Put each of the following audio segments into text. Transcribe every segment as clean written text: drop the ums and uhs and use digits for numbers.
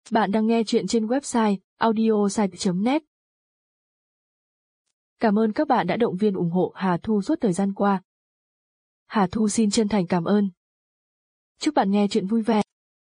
Bạn đang nghe chuyện trên website audiosite.net. Cảm ơn các bạn đã động viên ủng hộ Hà Thu suốt thời gian qua. Hà Thu xin chân thành cảm ơn. Chúc bạn nghe chuyện vui vẻ.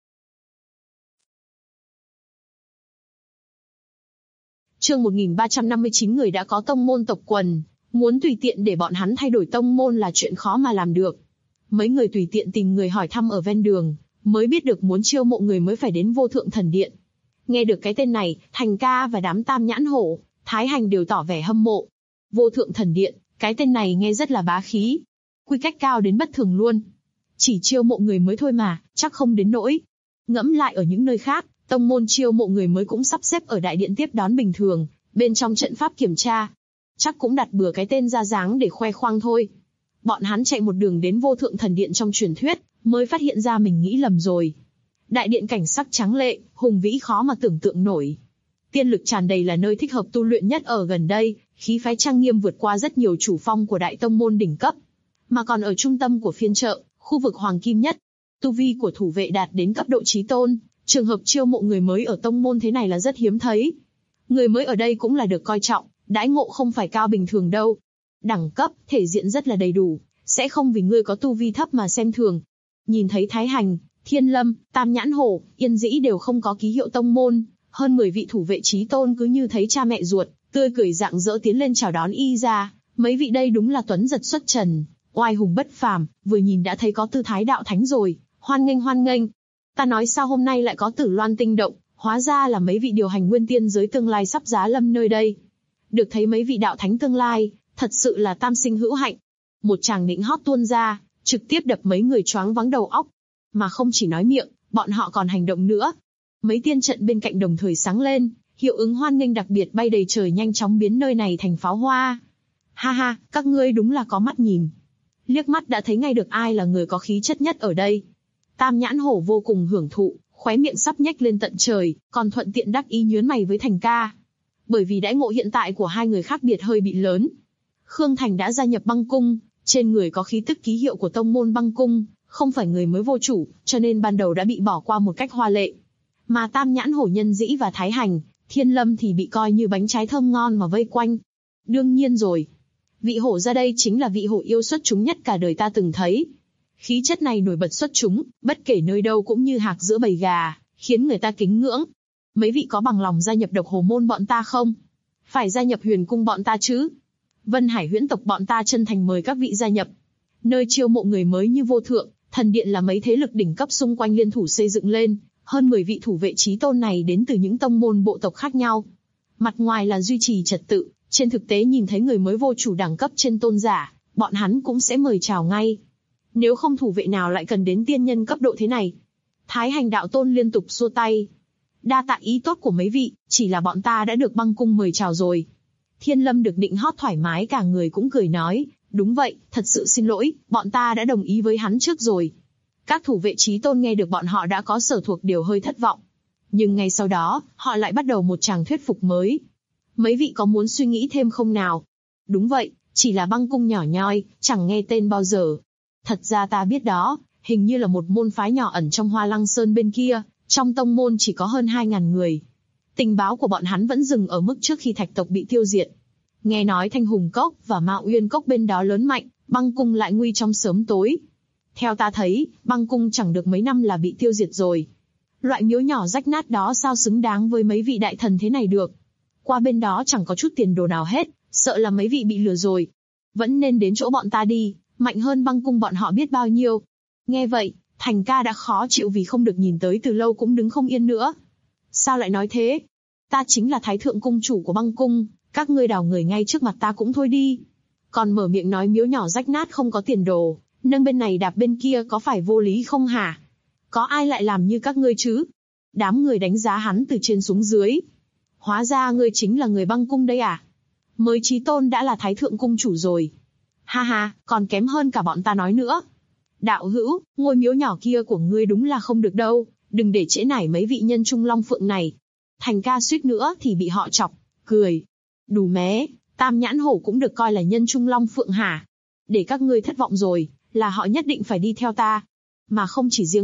Chương 1359 người đã có tông môn tộc quần, muốn tùy tiện để bọn hắn thay đổi tông môn là chuyện khó mà làm được. Mấy người tùy tiện tìm người hỏi thăm ở ven đường, mới biết được muốn chiêu mộ người mới phải đến Vô Thượng Thần Điện. Nghe được cái tên này, Thành Ca và đám Tam Nhãn Hổ, Thái Hành đều tỏ vẻ hâm mộ. Vô Thượng Thần Điện, cái tên này nghe rất là bá khí. Quy cách cao đến bất thường luôn. Chỉ chiêu mộ người mới thôi mà, chắc không đến nỗi. Ngẫm lại ở những nơi khác, tông môn chiêu mộ người mới cũng sắp xếp ở đại điện tiếp đón bình thường, bên trong trận pháp kiểm tra. Chắc cũng đặt bừa cái tên ra dáng để khoe khoang thôi. Bọn hắn chạy một đường đến Vô Thượng Thần Điện trong truyền thuyết, mới phát hiện ra mình nghĩ lầm rồi. Đại điện cảnh sắc trắng lệ, hùng vĩ khó mà tưởng tượng nổi. Tiên lực tràn đầy là nơi thích hợp tu luyện nhất ở gần đây, khí phái trang nghiêm vượt qua rất nhiều chủ phong của đại tông môn đỉnh cấp. Mà còn ở trung tâm của phiên chợ, khu vực hoàng kim nhất, tu vi của thủ vệ đạt đến cấp độ chí tôn, trường hợp chiêu mộ người mới ở tông môn thế này là rất hiếm thấy. Người mới ở đây cũng là được coi trọng, đãi ngộ không phải cao bình thường đâu. Đẳng cấp, thể diện rất là đầy đủ, sẽ không vì ngươi có tu vi thấp mà xem thường. Nhìn thấy Thái Hành, Thiên Lâm, Tam Nhãn Hổ, Yên Dĩ đều không có ký hiệu tông môn, hơn 10 vị thủ vệ chí tôn cứ như thấy cha mẹ ruột, tươi cười rạng rỡ tiến lên chào đón y ra. Mấy vị đây đúng là tuấn giật xuất trần, oai hùng bất phàm, vừa nhìn đã thấy có tư thái đạo thánh rồi, hoan nghênh hoan nghênh. Ta nói sao hôm nay lại có Tử Loan tinh động, hóa ra là mấy vị điều hành nguyên tiên giới tương lai sắp giá lâm nơi đây. Được thấy mấy vị đạo thánh tương lai, thật sự là tam sinh hữu hạnh. Một tràng nịnh hót tuôn ra, trực tiếp đập mấy người choáng váng đầu óc. Mà không chỉ nói miệng, bọn họ còn hành động nữa. Mấy tiên trận bên cạnh đồng thời sáng lên, hiệu ứng hoan nghênh đặc biệt bay đầy trời nhanh chóng biến nơi này thành pháo hoa. Ha ha, các ngươi đúng là có mắt nhìn. Liếc mắt đã thấy ngay được ai là người có khí chất nhất ở đây. Tam Nhãn Hổ vô cùng hưởng thụ, khóe miệng sắp nhếch lên tận trời, còn thuận tiện đắc ý nhướng mày với Thành Ca. Bởi vì đãi ngộ hiện tại của hai người khác biệt hơi bị lớn. Khương Thành đã gia nhập băng cung, trên người có khí tức ký hiệu của tông môn băng cung, không phải người mới vô chủ, cho nên ban đầu đã bị bỏ qua một cách hoa lệ. Mà Tam Nhãn Hổ, Nhân Dĩ và Thái Hành, Thiên Lâm thì bị coi như bánh trái thơm ngon mà vây quanh. Đương nhiên rồi. Vị hổ ra đây chính là vị hổ yêu xuất chúng nhất cả đời ta từng thấy. Khí chất này nổi bật xuất chúng, bất kể nơi đâu cũng như hạc giữa bầy gà, khiến người ta kính ngưỡng. Mấy vị có bằng lòng gia nhập Độc Hồ môn bọn ta không? Phải gia nhập Huyền cung bọn ta chứ? Vân Hải Huyễn tộc bọn ta chân thành mời các vị gia nhập. Nơi chiêu mộ người mới như Vô Thượng Thần Điện là mấy thế lực đỉnh cấp xung quanh liên thủ xây dựng lên, hơn 10 vị thủ vệ chí tôn này đến từ những tông môn bộ tộc khác nhau. Mặt ngoài là duy trì trật tự, trên thực tế nhìn thấy người mới vô chủ đẳng cấp trên tôn giả, bọn hắn cũng sẽ mời chào ngay. Nếu không thủ vệ nào lại cần đến tiên nhân cấp độ thế này. Thái Hành đạo tôn liên tục xua tay. Đa tạ ý tốt của mấy vị, chỉ là bọn ta đã được băng cung mời chào rồi. Thiên Lâm được nịnh hót thoải mái cả người cũng cười nói, đúng vậy, thật sự xin lỗi, bọn ta đã đồng ý với hắn trước rồi. Các thủ vệ chí tôn nghe được bọn họ đã có sở thuộc đều hơi thất vọng. Nhưng ngay sau đó, họ lại bắt đầu một tràng thuyết phục mới. Mấy vị có muốn suy nghĩ thêm không nào? Đúng vậy, chỉ là băng cung nhỏ nhoi, chẳng nghe tên bao giờ. Thật ra ta biết đó, hình như là một môn phái nhỏ ẩn trong Hoa Lăng Sơn bên kia, trong tông môn chỉ có hơn 2.000 người. Tình báo của bọn hắn vẫn dừng ở mức trước khi Thạch tộc bị tiêu diệt. Nghe nói Thanh Hùng Cốc và Mạo Uyên Cốc bên đó lớn mạnh, băng cung lại nguy trong sớm tối. Theo ta thấy, băng cung chẳng được mấy năm là bị tiêu diệt rồi. Loại miếu nhỏ rách nát đó sao xứng đáng với mấy vị đại thần thế này được. Qua bên đó chẳng có chút tiền đồ nào hết, sợ là mấy vị bị lừa rồi. Vẫn nên đến chỗ bọn ta đi, mạnh hơn băng cung bọn họ biết bao nhiêu. Nghe vậy, Thành Ca đã khó chịu vì không được nhìn tới từ lâu cũng đứng không yên nữa. Sao lại nói thế? Ta chính là Thái Thượng cung chủ của băng cung, các ngươi đào người ngay trước mặt ta cũng thôi đi. Còn mở miệng nói miếu nhỏ rách nát không có tiền đồ, nâng bên này đạp bên kia có phải vô lý không hả? Có ai lại làm như các ngươi chứ? Đám người đánh giá hắn từ trên xuống dưới. Hóa ra ngươi chính là người băng cung đây à? Mới chí tôn đã là Thái Thượng cung chủ rồi. Ha ha, còn kém hơn cả bọn ta nói nữa. Đạo hữu, ngôi miếu nhỏ kia của ngươi đúng là không được đâu, đừng để trễ nải mấy vị nhân trung long phượng này. Thành Ca suýt nữa thì bị họ chọc, cười. Đủ mé, Tam Nhãn Hổ cũng được coi là nhân trung long phượng hả? Để các ngươi thất vọng rồi, là họ nhất định phải đi theo ta. Mà không chỉ riêng họ,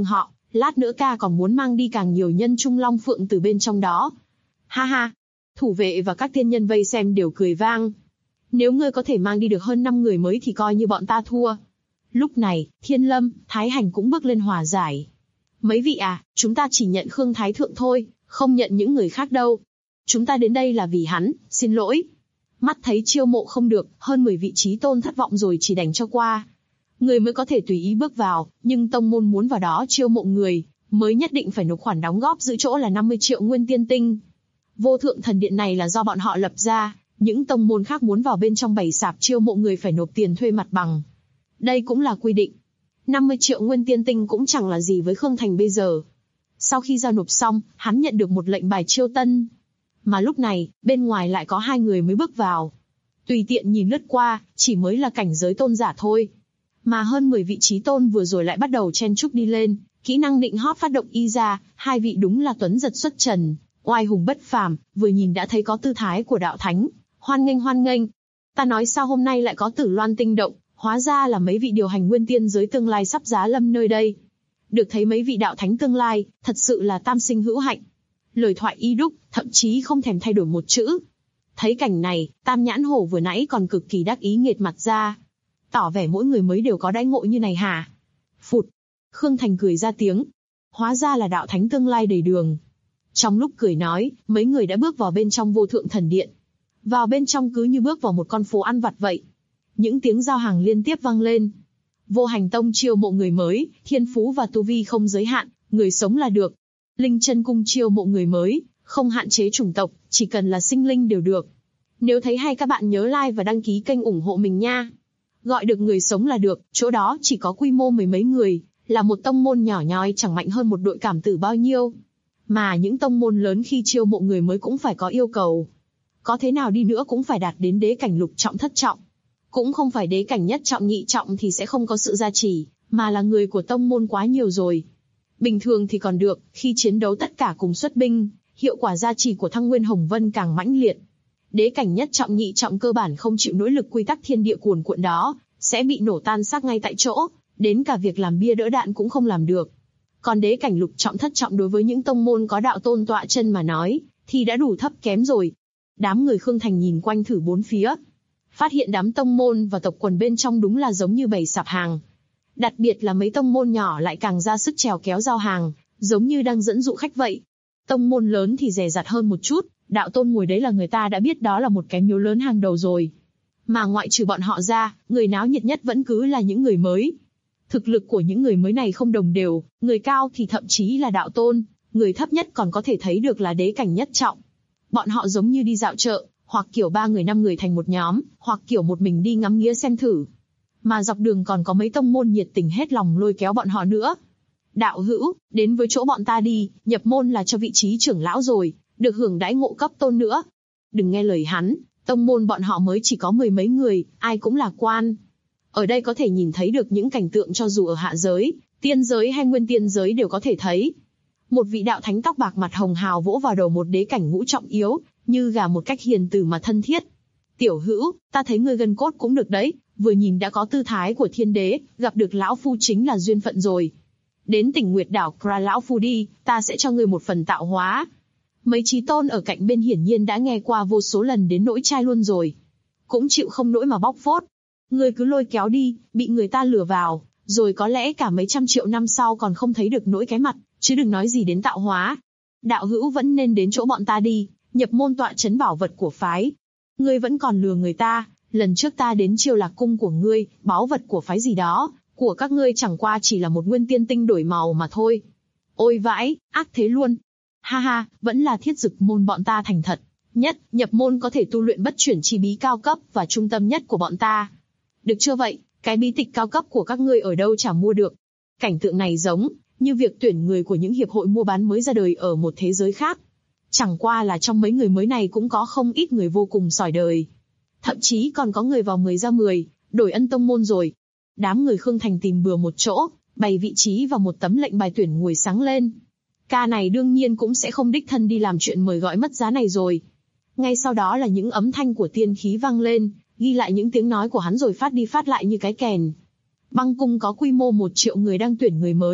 Lát nữa ca còn muốn mang đi càng nhiều nhân trung long phượng từ bên trong đó. Ha ha! Thủ vệ và các tiên nhân vây xem đều cười vang. Nếu ngươi có thể mang đi được hơn 5 người mới thì coi như bọn ta thua. Lúc này, Thiên Lâm, Thái Hành cũng bước lên hòa giải. Mấy vị à, chúng ta chỉ nhận Khương Thái Thượng thôi, không nhận những người khác đâu. Chúng ta đến đây là vì hắn, xin lỗi. Mắt thấy chiêu mộ không được, hơn 10 vị trí tôn thất vọng rồi chỉ đành cho qua. Người mới có thể tùy ý bước vào, nhưng tông môn muốn vào đó chiêu mộ người, mới nhất định phải nộp khoản đóng góp giữ chỗ là 50 triệu nguyên tiên tinh. Vô thượng thần điện này là do bọn họ lập ra, những tông môn khác muốn vào bên trong bày sạp chiêu mộ người phải nộp tiền thuê mặt bằng. Đây cũng là quy định. 50 triệu nguyên tiên tinh cũng chẳng là gì với Khương Thành bây giờ. Sau khi giao nộp xong, hắn nhận được một lệnh bài chiêu tân. Mà lúc này, bên ngoài lại có 2 người mới bước vào. Tùy tiện nhìn lướt qua, chỉ mới là cảnh giới tôn giả thôi. Mà hơn 10 vị trí tôn vừa rồi lại bắt đầu chen chúc đi lên, kỹ năng định hót phát động y ra, 2 vị đúng là tuấn giật xuất trần, oai hùng bất phàm, vừa nhìn đã thấy có tư thái của đạo thánh. Hoan nghênh hoan nghênh. Ta nói sao hôm nay lại có Tử Loan tinh động, hóa ra là mấy vị điều hành nguyên tiên giới tương lai sắp giá lâm nơi đây. Được thấy mấy vị đạo thánh tương lai, thật sự là tam sinh hữu hạnh. Lời thoại y đúc, thậm chí không thèm thay đổi một chữ. Thấy cảnh này, Tam Nhãn Hổ vừa nãy còn cực kỳ đắc ý nghệt mặt ra. Tỏ vẻ mỗi người mới đều có đãi ngộ như này hả? Phụt! Khương Thành cười ra tiếng. Hóa ra là đạo thánh tương lai đầy đường. Trong lúc cười nói, mấy người đã bước vào bên trong vô thượng thần điện. Vào bên trong cứ như bước vào một con phố ăn vặt vậy. Những tiếng giao hàng liên tiếp vang lên. Vô Hành Tông chiêu mộ người mới, thiên phú và tu vi không giới hạn, người sống là được. Linh Chân Cung chiêu mộ người mới, không hạn chế chủng tộc, chỉ cần là sinh linh đều được. Nếu thấy hay các bạn nhớ like và đăng ký kênh ủng hộ mình nha. Gọi được người sống là được, chỗ đó chỉ có quy mô 10 mấy người, là một tông môn nhỏ nhoi chẳng mạnh hơn một đội cảm tử bao nhiêu. Mà những tông môn lớn khi chiêu mộ người mới cũng phải có yêu cầu. Có thế nào đi nữa cũng phải đạt đến đế cảnh lục trọng thất trọng. Cũng không phải đế cảnh nhất trọng nhị trọng thì sẽ không có sự gia trì, mà là người của tông môn quá nhiều rồi. Bình thường thì còn được, khi chiến đấu tất cả cùng xuất binh, hiệu quả gia trì của Thăng Nguyên Hồng Vân càng mãnh liệt. Đế cảnh nhất trọng nhị trọng cơ bản không chịu nỗ lực quy tắc thiên địa cuồn cuộn đó, sẽ bị nổ tan xác ngay tại chỗ, đến cả việc làm bia đỡ đạn cũng không làm được. Còn đế cảnh lục trọng thất trọng đối với những tông môn có đạo tôn tọa chân mà nói, thì đã đủ thấp kém rồi. Đám người Khương Thành nhìn quanh thử bốn phía, phát hiện đám tông môn và tộc quần bên trong đúng là giống như bày sạp hàng. Đặc biệt là mấy tông môn nhỏ lại càng ra sức trèo kéo giao hàng, giống như đang dẫn dụ khách vậy. Tông môn lớn thì dè dặt hơn một chút, đạo tôn ngồi đấy là người ta đã biết đó là một cái miếu lớn hàng đầu rồi. Mà ngoại trừ bọn họ ra, người náo nhiệt nhất vẫn cứ là những người mới. Thực lực của những người mới này không đồng đều, người cao thì thậm chí là đạo tôn, người thấp nhất còn có thể thấy được là đế cảnh nhất trọng. Bọn họ giống như đi dạo chợ, hoặc kiểu 3 người 5 người thành một nhóm, hoặc kiểu một mình đi ngắm nghía xem thử. Mà dọc đường còn có mấy tông môn nhiệt tình hết lòng lôi kéo bọn họ nữa. Đạo hữu, đến với chỗ bọn ta đi, nhập môn là cho vị trí trưởng lão rồi, được hưởng đãi ngộ cấp tôn nữa. Đừng nghe lời hắn, tông môn bọn họ mới chỉ có 10 mấy người, ai cũng là quan. Ở đây có thể nhìn thấy được những cảnh tượng cho dù ở hạ giới, tiên giới hay nguyên tiên giới đều có thể thấy. Một vị đạo thánh tóc bạc mặt hồng hào vỗ vào đầu một đế cảnh ngũ trọng yếu, như gà một cách hiền từ mà thân thiết. Tiểu hữu, ta thấy ngươi gân cốt cũng được đấy, vừa nhìn đã có tư thái của thiên đế, gặp được lão phu chính là duyên phận rồi. Đến tỉnh Nguyệt Đảo Kra lão phu đi, ta sẽ cho ngươi một phần tạo hóa. Mấy chí tôn ở cạnh bên hiển nhiên đã nghe qua vô số lần đến nỗi chai luôn rồi. Cũng chịu không nỗi mà bóc phốt. Ngươi cứ lôi kéo đi, bị người ta lừa vào, rồi có lẽ cả mấy trăm triệu năm sau còn không thấy được nỗi cái mặt, chứ đừng nói gì đến tạo hóa. Đạo hữu vẫn nên đến chỗ bọn ta đi, nhập môn tọa trấn bảo vật của phái. Ngươi vẫn còn lừa người ta, lần trước ta đến Chiêu Lạc cung của ngươi, báu vật của phái gì đó, của các ngươi chẳng qua chỉ là một nguyên tiên tinh đổi màu mà thôi. Ôi vãi, ác thế luôn. Ha ha, vẫn là Thiết Dực môn bọn ta thành thật. Nhất, nhập môn có thể tu luyện bất chuyển chi bí cao cấp và trung tâm nhất của bọn ta. Được chưa vậy, cái bí tịch cao cấp của các ngươi ở đâu chả mua được. Cảnh tượng này giống như việc tuyển người của những hiệp hội mua bán mới ra đời ở một thế giới khác. Chẳng qua là trong mấy người mới này cũng có không ít người vô cùng sỏi đời. Thậm chí còn có người vào 10 ra 10, đổi ân tông môn rồi. Đám người Khương Thành tìm bừa một chỗ, bày vị trí và một tấm lệnh bài tuyển ngồi sáng lên. Ca này đương nhiên cũng sẽ không đích thân đi làm chuyện mời gọi mất giá này rồi. Ngay sau đó là những âm thanh của tiên khí vang lên, ghi lại những tiếng nói của hắn rồi phát đi phát lại như cái kèn. Băng cung có quy mô 1 triệu người đang tuyển người mới,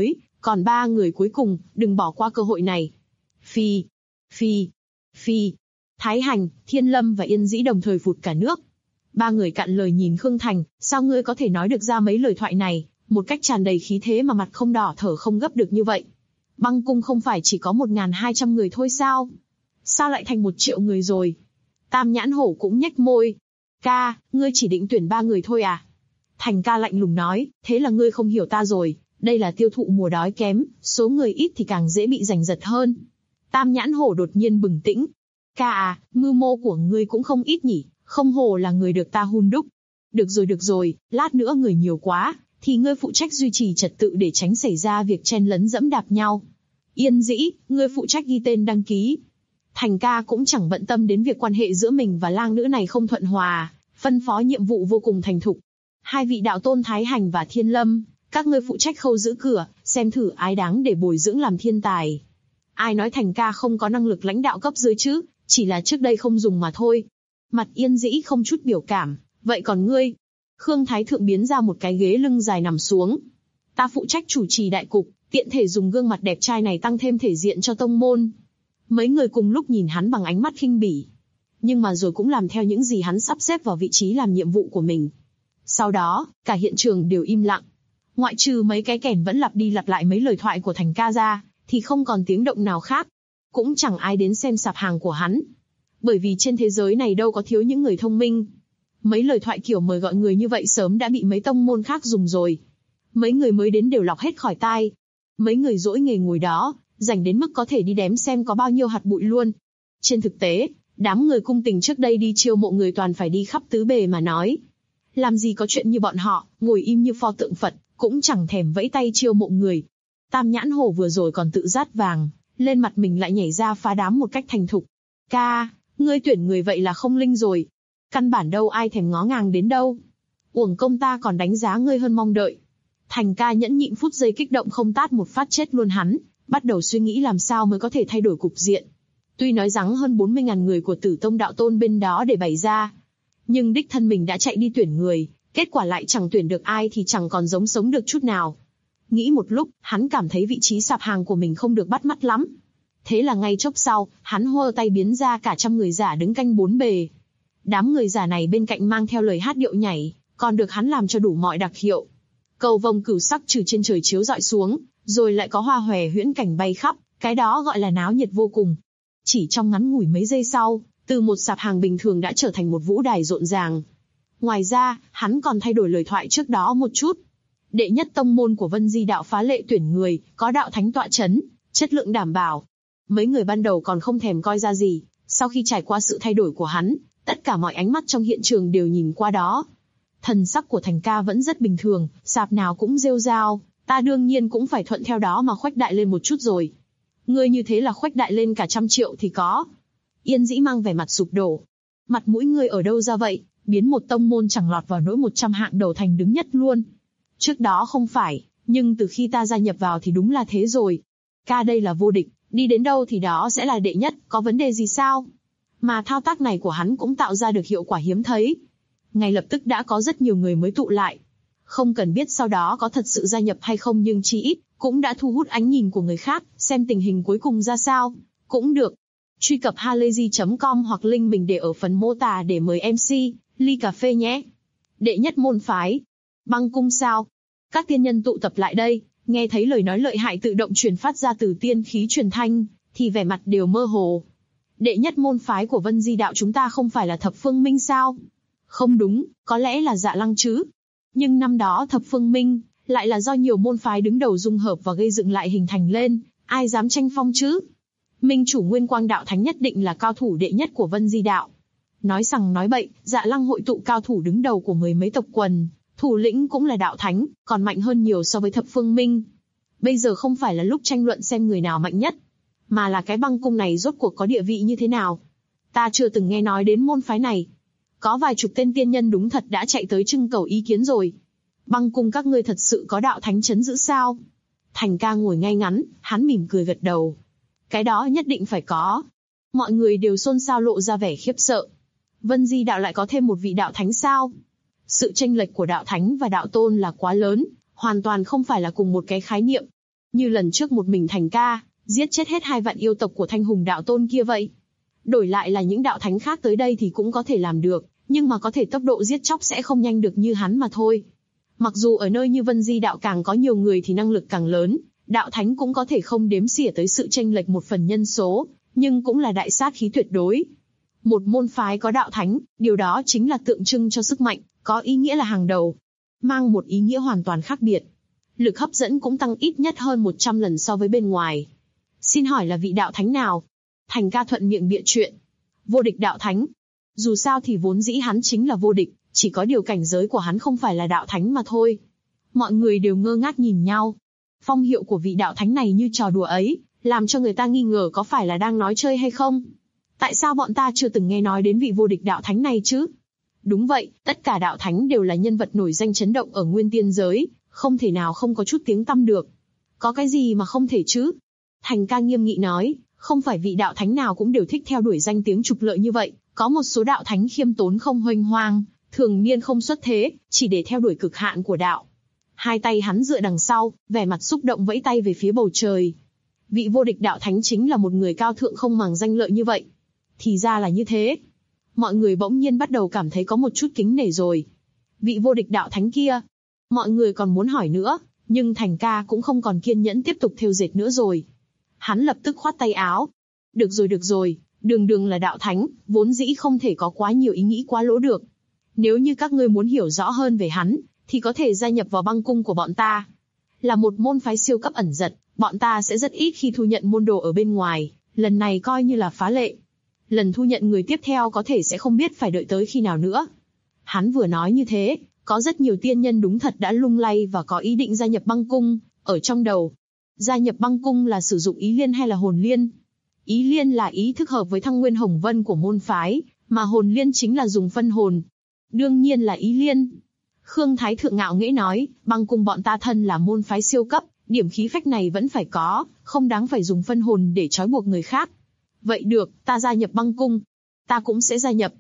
Còn 3 người cuối cùng, đừng bỏ qua cơ hội này. Phi, phi, phi. Thái Hành, Thiên Lâm và Yên Dĩ đồng thời phụt cả nước. 3 người cạn lời nhìn Khương Thành, sao ngươi có thể nói được ra mấy lời thoại này, một cách tràn đầy khí thế mà mặt không đỏ thở không gấp được như vậy. Băng cung không phải chỉ có 1.200 người thôi sao? Sao lại thành 1 triệu người rồi? Tam Nhãn Hổ cũng nhếch môi. Ca, ngươi chỉ định tuyển 3 người thôi à? Thành ca lạnh lùng nói, thế là ngươi không hiểu ta rồi, đây là tiêu thụ mùa đói kém, số người ít thì càng dễ bị giành giật hơn. Tam Nhãn Hổ đột nhiên bừng tĩnh. Ca à, mưu mô của ngươi cũng không ít nhỉ, không hổ là người được ta hun đúc. Được rồi, lát nữa người nhiều quá, thì ngươi phụ trách duy trì trật tự để tránh xảy ra việc chen lấn dẫm đạp nhau. Yên Dĩ, ngươi phụ trách ghi tên đăng ký. Thành ca cũng chẳng bận tâm đến việc quan hệ giữa mình và lang nữ này không thuận hòa, phân phó nhiệm vụ vô cùng thành thục. 2 vị đạo tôn Thái Hành và Thiên Lâm, các ngươi phụ trách khâu giữ cửa, xem thử ai đáng để bồi dưỡng làm thiên tài. Ai nói Thành ca không có năng lực lãnh đạo cấp dưới chứ, chỉ là trước đây không dùng mà thôi. Mặt Yên Dĩ không chút biểu cảm, vậy còn ngươi? Khương Thái Thượng biến ra một cái ghế lưng dài nằm xuống. Ta phụ trách chủ trì đại cục, tiện thể dùng gương mặt đẹp trai này tăng thêm thể diện cho tông môn. Mấy người cùng lúc nhìn hắn bằng ánh mắt khinh bỉ. Nhưng mà rồi cũng làm theo những gì hắn sắp xếp vào vị trí làm nhiệm vụ của mình. Sau đó, cả hiện trường đều im lặng. Ngoại trừ mấy cái kèn vẫn lặp đi lặp lại mấy lời thoại của Thành ca ra, thì không còn tiếng động nào khác. Cũng chẳng ai đến xem sạp hàng của hắn. Bởi vì trên thế giới này đâu có thiếu những người thông minh. Mấy lời thoại kiểu mời gọi người như vậy sớm đã bị mấy tông môn khác dùng rồi. Mấy người mới đến đều lọc hết khỏi tai. Mấy người dỗi nghề ngồi đó, rảnh đến mức có thể đi đếm xem có bao nhiêu hạt bụi luôn. Trên thực tế, đám người cung tình trước đây đi chiêu mộ người toàn phải đi khắp tứ bề mà nói. Làm gì có chuyện như bọn họ, ngồi im như pho tượng Phật, cũng chẳng thèm vẫy tay chiêu mộ người. Tam Nhãn Hổ vừa rồi còn tự rát vàng, lên mặt mình lại nhảy ra phá đám một cách thành thục. Ca, ngươi tuyển người vậy là không linh rồi. Căn bản đâu ai thèm ngó ngàng đến đâu. Uổng công ta còn đánh giá ngươi hơn mong đợi. Thành ca nhẫn nhịn phút giây kích động không tát một phát chết luôn hắn, bắt đầu suy nghĩ làm sao mới có thể thay đổi cục diện. Tuy nói rằng hơn 40.000 người của Tử Tông đạo tôn bên đó để bày ra, nhưng đích thân mình đã chạy đi tuyển người, kết quả lại chẳng tuyển được ai thì chẳng còn giống sống được chút nào. Nghĩ một lúc, hắn cảm thấy vị trí sạp hàng của mình không được bắt mắt lắm. Thế là ngay chốc sau, hắn hô tay biến ra cả trăm người giả đứng canh 4 bề. Đám người giả này bên cạnh mang theo lời hát điệu nhảy, còn được hắn làm cho đủ mọi đặc hiệu. Cầu vồng cửu sắc trừ trên trời chiếu rọi xuống, rồi lại có hoa hòe huyễn cảnh bay khắp, cái đó gọi là náo nhiệt vô cùng. Chỉ trong ngắn ngủi mấy giây sau, từ một sạp hàng bình thường đã trở thành một vũ đài rộn ràng. Ngoài ra, hắn còn thay đổi lời thoại trước đó một chút. Đệ nhất tông môn của Vân Di đạo phá lệ tuyển người, có đạo thánh tọa chấn, chất lượng đảm bảo. Mấy người ban đầu còn không thèm coi ra gì, sau khi trải qua sự thay đổi của hắn, tất cả mọi ánh mắt trong hiện trường đều nhìn qua đó. Thần sắc của Thành ca vẫn rất bình thường, sạp nào cũng rêu rao, ta đương nhiên cũng phải thuận theo đó mà khuếch đại lên một chút rồi. Ngươi như thế là khuếch đại lên cả 100 triệu thì có. Yên Dĩ mang vẻ mặt sụp đổ. Mặt mũi ngươi ở đâu ra vậy, biến một tông môn chẳng lọt vào nỗi 100 hạng đầu thành đứng nhất luôn. Trước đó không phải, nhưng từ khi ta gia nhập vào thì đúng là thế rồi. Ca đây là vô địch, đi đến đâu thì đó sẽ là đệ nhất, có vấn đề gì sao? Mà thao tác này của hắn cũng tạo ra được hiệu quả hiếm thấy. Ngay lập tức đã có rất nhiều người mới tụ lại. Không cần biết sau đó có thật sự gia nhập hay không nhưng chí ít, cũng đã thu hút ánh nhìn của người khác, xem tình hình cuối cùng ra sao. Cũng được. Truy cập halayzi.com hoặc link mình để ở phần mô tả để mời MC, ly cà phê nhé. Đệ nhất môn phái. Băng cung sao? Các tiên nhân tụ tập lại đây, nghe thấy lời nói lợi hại tự động truyền phát ra từ tiên khí truyền thanh, thì vẻ mặt đều mơ hồ. Đệ nhất môn phái của Vân Di đạo chúng ta không phải là Thập Phương Minh sao? Không đúng, có lẽ là Dạ Lăng chứ. Nhưng năm đó Thập Phương Minh, lại là do nhiều môn phái đứng đầu dung hợp và gây dựng lại hình thành lên, ai dám tranh phong chứ? Minh chủ Nguyên Quang đạo thánh nhất định là cao thủ đệ nhất của Vân Di đạo. Nói sằng nói bậy, Dạ Lăng hội tụ cao thủ đứng đầu của mười mấy tộc quần, thủ lĩnh cũng là đạo thánh, còn mạnh hơn nhiều so với Thập Phương Minh. Bây giờ không phải là lúc tranh luận xem người nào mạnh nhất, mà là cái băng cung này rốt cuộc có địa vị như thế nào. Ta chưa từng nghe nói đến môn phái này. Có vài chục tên tiên nhân đúng thật đã chạy tới trưng cầu ý kiến rồi. Băng cung các ngươi thật sự có đạo thánh chấn giữ sao? Thành ca ngồi ngay ngắn, hắn mỉm cười gật đầu. Cái đó nhất định phải có. Mọi người đều xôn xao lộ ra vẻ khiếp sợ. Vân Di đạo lại có thêm một vị đạo thánh sao? Sự chênh lệch của đạo thánh và đạo tôn là quá lớn, hoàn toàn không phải là cùng một cái khái niệm. Như lần trước một mình Thành ca, giết chết hết 2 vạn yêu tộc của Thanh Hùng đạo tôn kia vậy. Đổi lại là những đạo thánh khác tới đây thì cũng có thể làm được, nhưng mà có thể tốc độ giết chóc sẽ không nhanh được như hắn mà thôi. Mặc dù ở nơi như Vân Di đạo càng có nhiều người thì năng lực càng lớn, đạo thánh cũng có thể không đếm xỉa tới sự chênh lệch một phần nhân số, nhưng cũng là đại sát khí tuyệt đối. Một môn phái có đạo thánh, điều đó chính là tượng trưng cho sức mạnh, có ý nghĩa là hàng đầu, mang một ý nghĩa hoàn toàn khác biệt. Lực hấp dẫn cũng tăng ít nhất hơn 100 lần so với bên ngoài. Xin hỏi là vị đạo thánh nào? Thành ca thuận miệng bịa chuyện. Vô địch đạo thánh. Dù sao thì vốn dĩ hắn chính là vô địch, chỉ có điều cảnh giới của hắn không phải là đạo thánh mà thôi. Mọi người đều ngơ ngác nhìn nhau. Phong hiệu của vị đạo thánh này như trò đùa ấy, làm cho người ta nghi ngờ có phải là đang nói chơi hay không. Tại sao bọn ta chưa từng nghe nói đến vị vô địch đạo thánh này chứ? Đúng vậy, tất cả đạo thánh đều là nhân vật nổi danh chấn động ở nguyên tiên giới, không thể nào không có chút tiếng tăm được. Có cái gì mà không thể chứ? Thành ca nghiêm nghị nói, không phải vị đạo thánh nào cũng đều thích theo đuổi danh tiếng trục lợi như vậy, có một số đạo thánh khiêm tốn không huênh hoang, thường niên không xuất thế, chỉ để theo đuổi cực hạn của đạo. Hai tay hắn dựa đằng sau, vẻ mặt xúc động vẫy tay về phía bầu trời. Vị vô địch đạo thánh chính là một người cao thượng không màng danh lợi như vậy. Thì ra là như thế. Mọi người bỗng nhiên bắt đầu cảm thấy có một chút kính nể rồi. Vị vô địch đạo thánh kia. Mọi người còn muốn hỏi nữa, nhưng Thành ca cũng không còn kiên nhẫn tiếp tục thêu dệt nữa rồi. Hắn lập tức khoát tay áo. Được rồi, đường đường là đạo thánh, vốn dĩ không thể có quá nhiều ý nghĩ quá lỗ được. Nếu như các ngươi muốn hiểu rõ hơn về hắn, thì có thể gia nhập vào băng cung của bọn ta. Là một môn phái siêu cấp ẩn giật, bọn ta sẽ rất ít khi thu nhận môn đồ ở bên ngoài, lần này coi như là phá lệ. Lần thu nhận người tiếp theo có thể sẽ không biết phải đợi tới khi nào nữa. Hắn vừa nói như thế, có rất nhiều tiên nhân đúng thật đã lung lay và có ý định gia nhập băng cung, ở trong đầu. Gia nhập băng cung là sử dụng ý liên hay là hồn liên? Ý liên là ý thức hợp với thăng nguyên hồng vân của môn phái, mà hồn liên chính là dùng phân hồn. Đương nhiên là ý liên. Khương Thái Thượng ngạo nghễ nói, băng cung bọn ta thân là môn phái siêu cấp, điểm khí phách này vẫn phải có, không đáng phải dùng phân hồn để trói buộc người khác. Vậy được, ta gia nhập băng cung. Ta cũng sẽ gia nhập.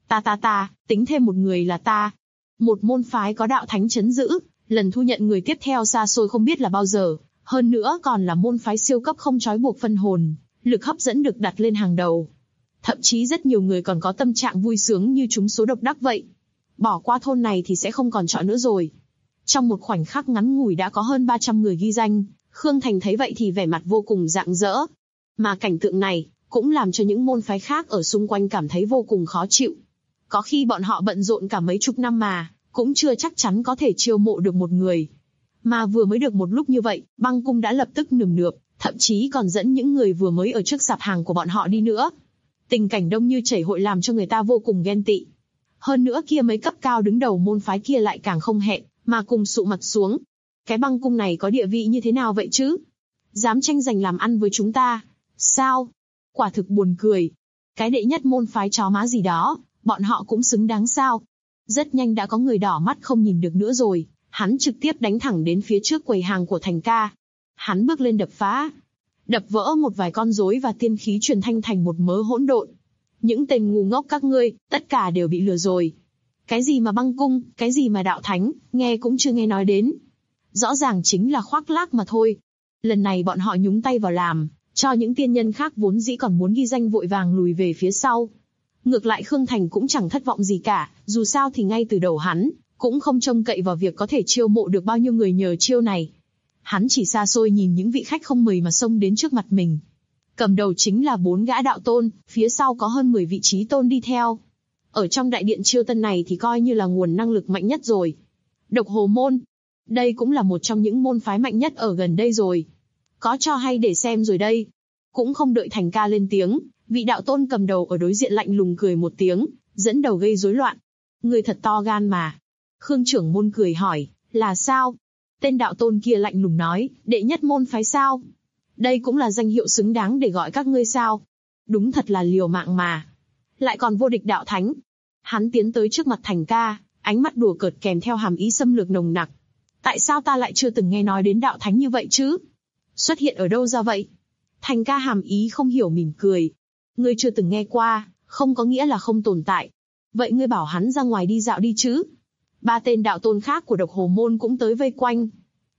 Ta, tính thêm một người là ta. Một môn phái có đạo thánh chấn giữ, lần thu nhận người tiếp theo xa xôi không biết là bao giờ, hơn nữa còn là môn phái siêu cấp không trói buộc phân hồn, lực hấp dẫn được đặt lên hàng đầu. Thậm chí rất nhiều người còn có tâm trạng vui sướng như trúng số độc đắc vậy. Bỏ qua thôn này thì sẽ không còn chọn nữa rồi. Trong một khoảnh khắc ngắn ngủi đã có hơn 300 người ghi danh, Khương Thành thấy vậy thì vẻ mặt vô cùng rạng rỡ. Mà cảnh tượng này cũng làm cho những môn phái khác ở xung quanh cảm thấy vô cùng khó chịu. Có khi bọn họ bận rộn cả mấy chục năm mà, cũng chưa chắc chắn có thể chiêu mộ được một người. Mà vừa mới được một lúc như vậy, băng cung đã lập tức nườm nượp, thậm chí còn dẫn những người vừa mới ở trước sạp hàng của bọn họ đi nữa. Tình cảnh đông như chảy hội làm cho người ta vô cùng ghen tị. Hơn nữa kia mấy cấp cao đứng đầu môn phái kia lại càng không hẹn, mà cùng sụ mặt xuống. Cái băng cung này có địa vị như thế nào vậy chứ? Dám tranh giành làm ăn với chúng ta? Sao? Quả thực buồn cười. Cái đệ nhất môn phái chó má gì đó, bọn họ cũng xứng đáng sao? Rất nhanh đã có người đỏ mắt không nhìn được nữa rồi, hắn trực tiếp đánh thẳng đến phía trước quầy hàng của Thành ca. Hắn bước lên đập phá, đập vỡ một vài con rối và tiên khí truyền thanh thành một mớ hỗn độn. Những tên ngu ngốc các ngươi, tất cả đều bị lừa rồi. Cái gì mà băng cung, cái gì mà đạo thánh, nghe cũng chưa nghe nói đến. Rõ ràng chính là khoác lác mà thôi. Lần này bọn họ nhúng tay vào làm, cho những tiên nhân khác vốn dĩ còn muốn ghi danh vội vàng lùi về phía sau. Ngược lại Khương Thành cũng chẳng thất vọng gì cả, dù sao thì ngay từ đầu hắn cũng không trông cậy vào việc có thể chiêu mộ được bao nhiêu người nhờ chiêu này. Hắn chỉ xa xôi nhìn những vị khách không mời mà xông đến trước mặt mình. Cầm đầu chính là 4 gã đạo tôn, phía sau có hơn 10 vị trí tôn đi theo. Ở trong đại điện chiêu tân này thì coi như là nguồn năng lực mạnh nhất rồi. Độc Hồ Môn, đây cũng là một trong những môn phái mạnh nhất ở gần đây rồi. Có cho hay để xem rồi đây. Cũng không đợi Thành ca lên tiếng, vị đạo tôn cầm đầu ở đối diện lạnh lùng cười một tiếng, dẫn đầu gây rối loạn. Người thật to gan mà. Khương trưởng môn cười hỏi, là sao? Tên đạo tôn kia lạnh lùng nói, đệ nhất môn phái sao? Đây cũng là danh hiệu xứng đáng để gọi các ngươi sao? Đúng thật là liều mạng mà. Lại còn vô địch đạo thánh. Hắn tiến tới trước mặt Thành ca, ánh mắt đùa cợt kèm theo hàm ý xâm lược nồng nặc. Tại sao ta lại chưa từng nghe nói đến đạo thánh như vậy chứ? Xuất hiện ở đâu ra vậy? Thành ca hàm ý không hiểu mỉm cười. Ngươi chưa từng nghe qua, không có nghĩa là không tồn tại. Vậy ngươi bảo hắn ra ngoài đi dạo đi chứ? 3 tên đạo tôn khác của Độc Hồ Môn cũng tới vây quanh.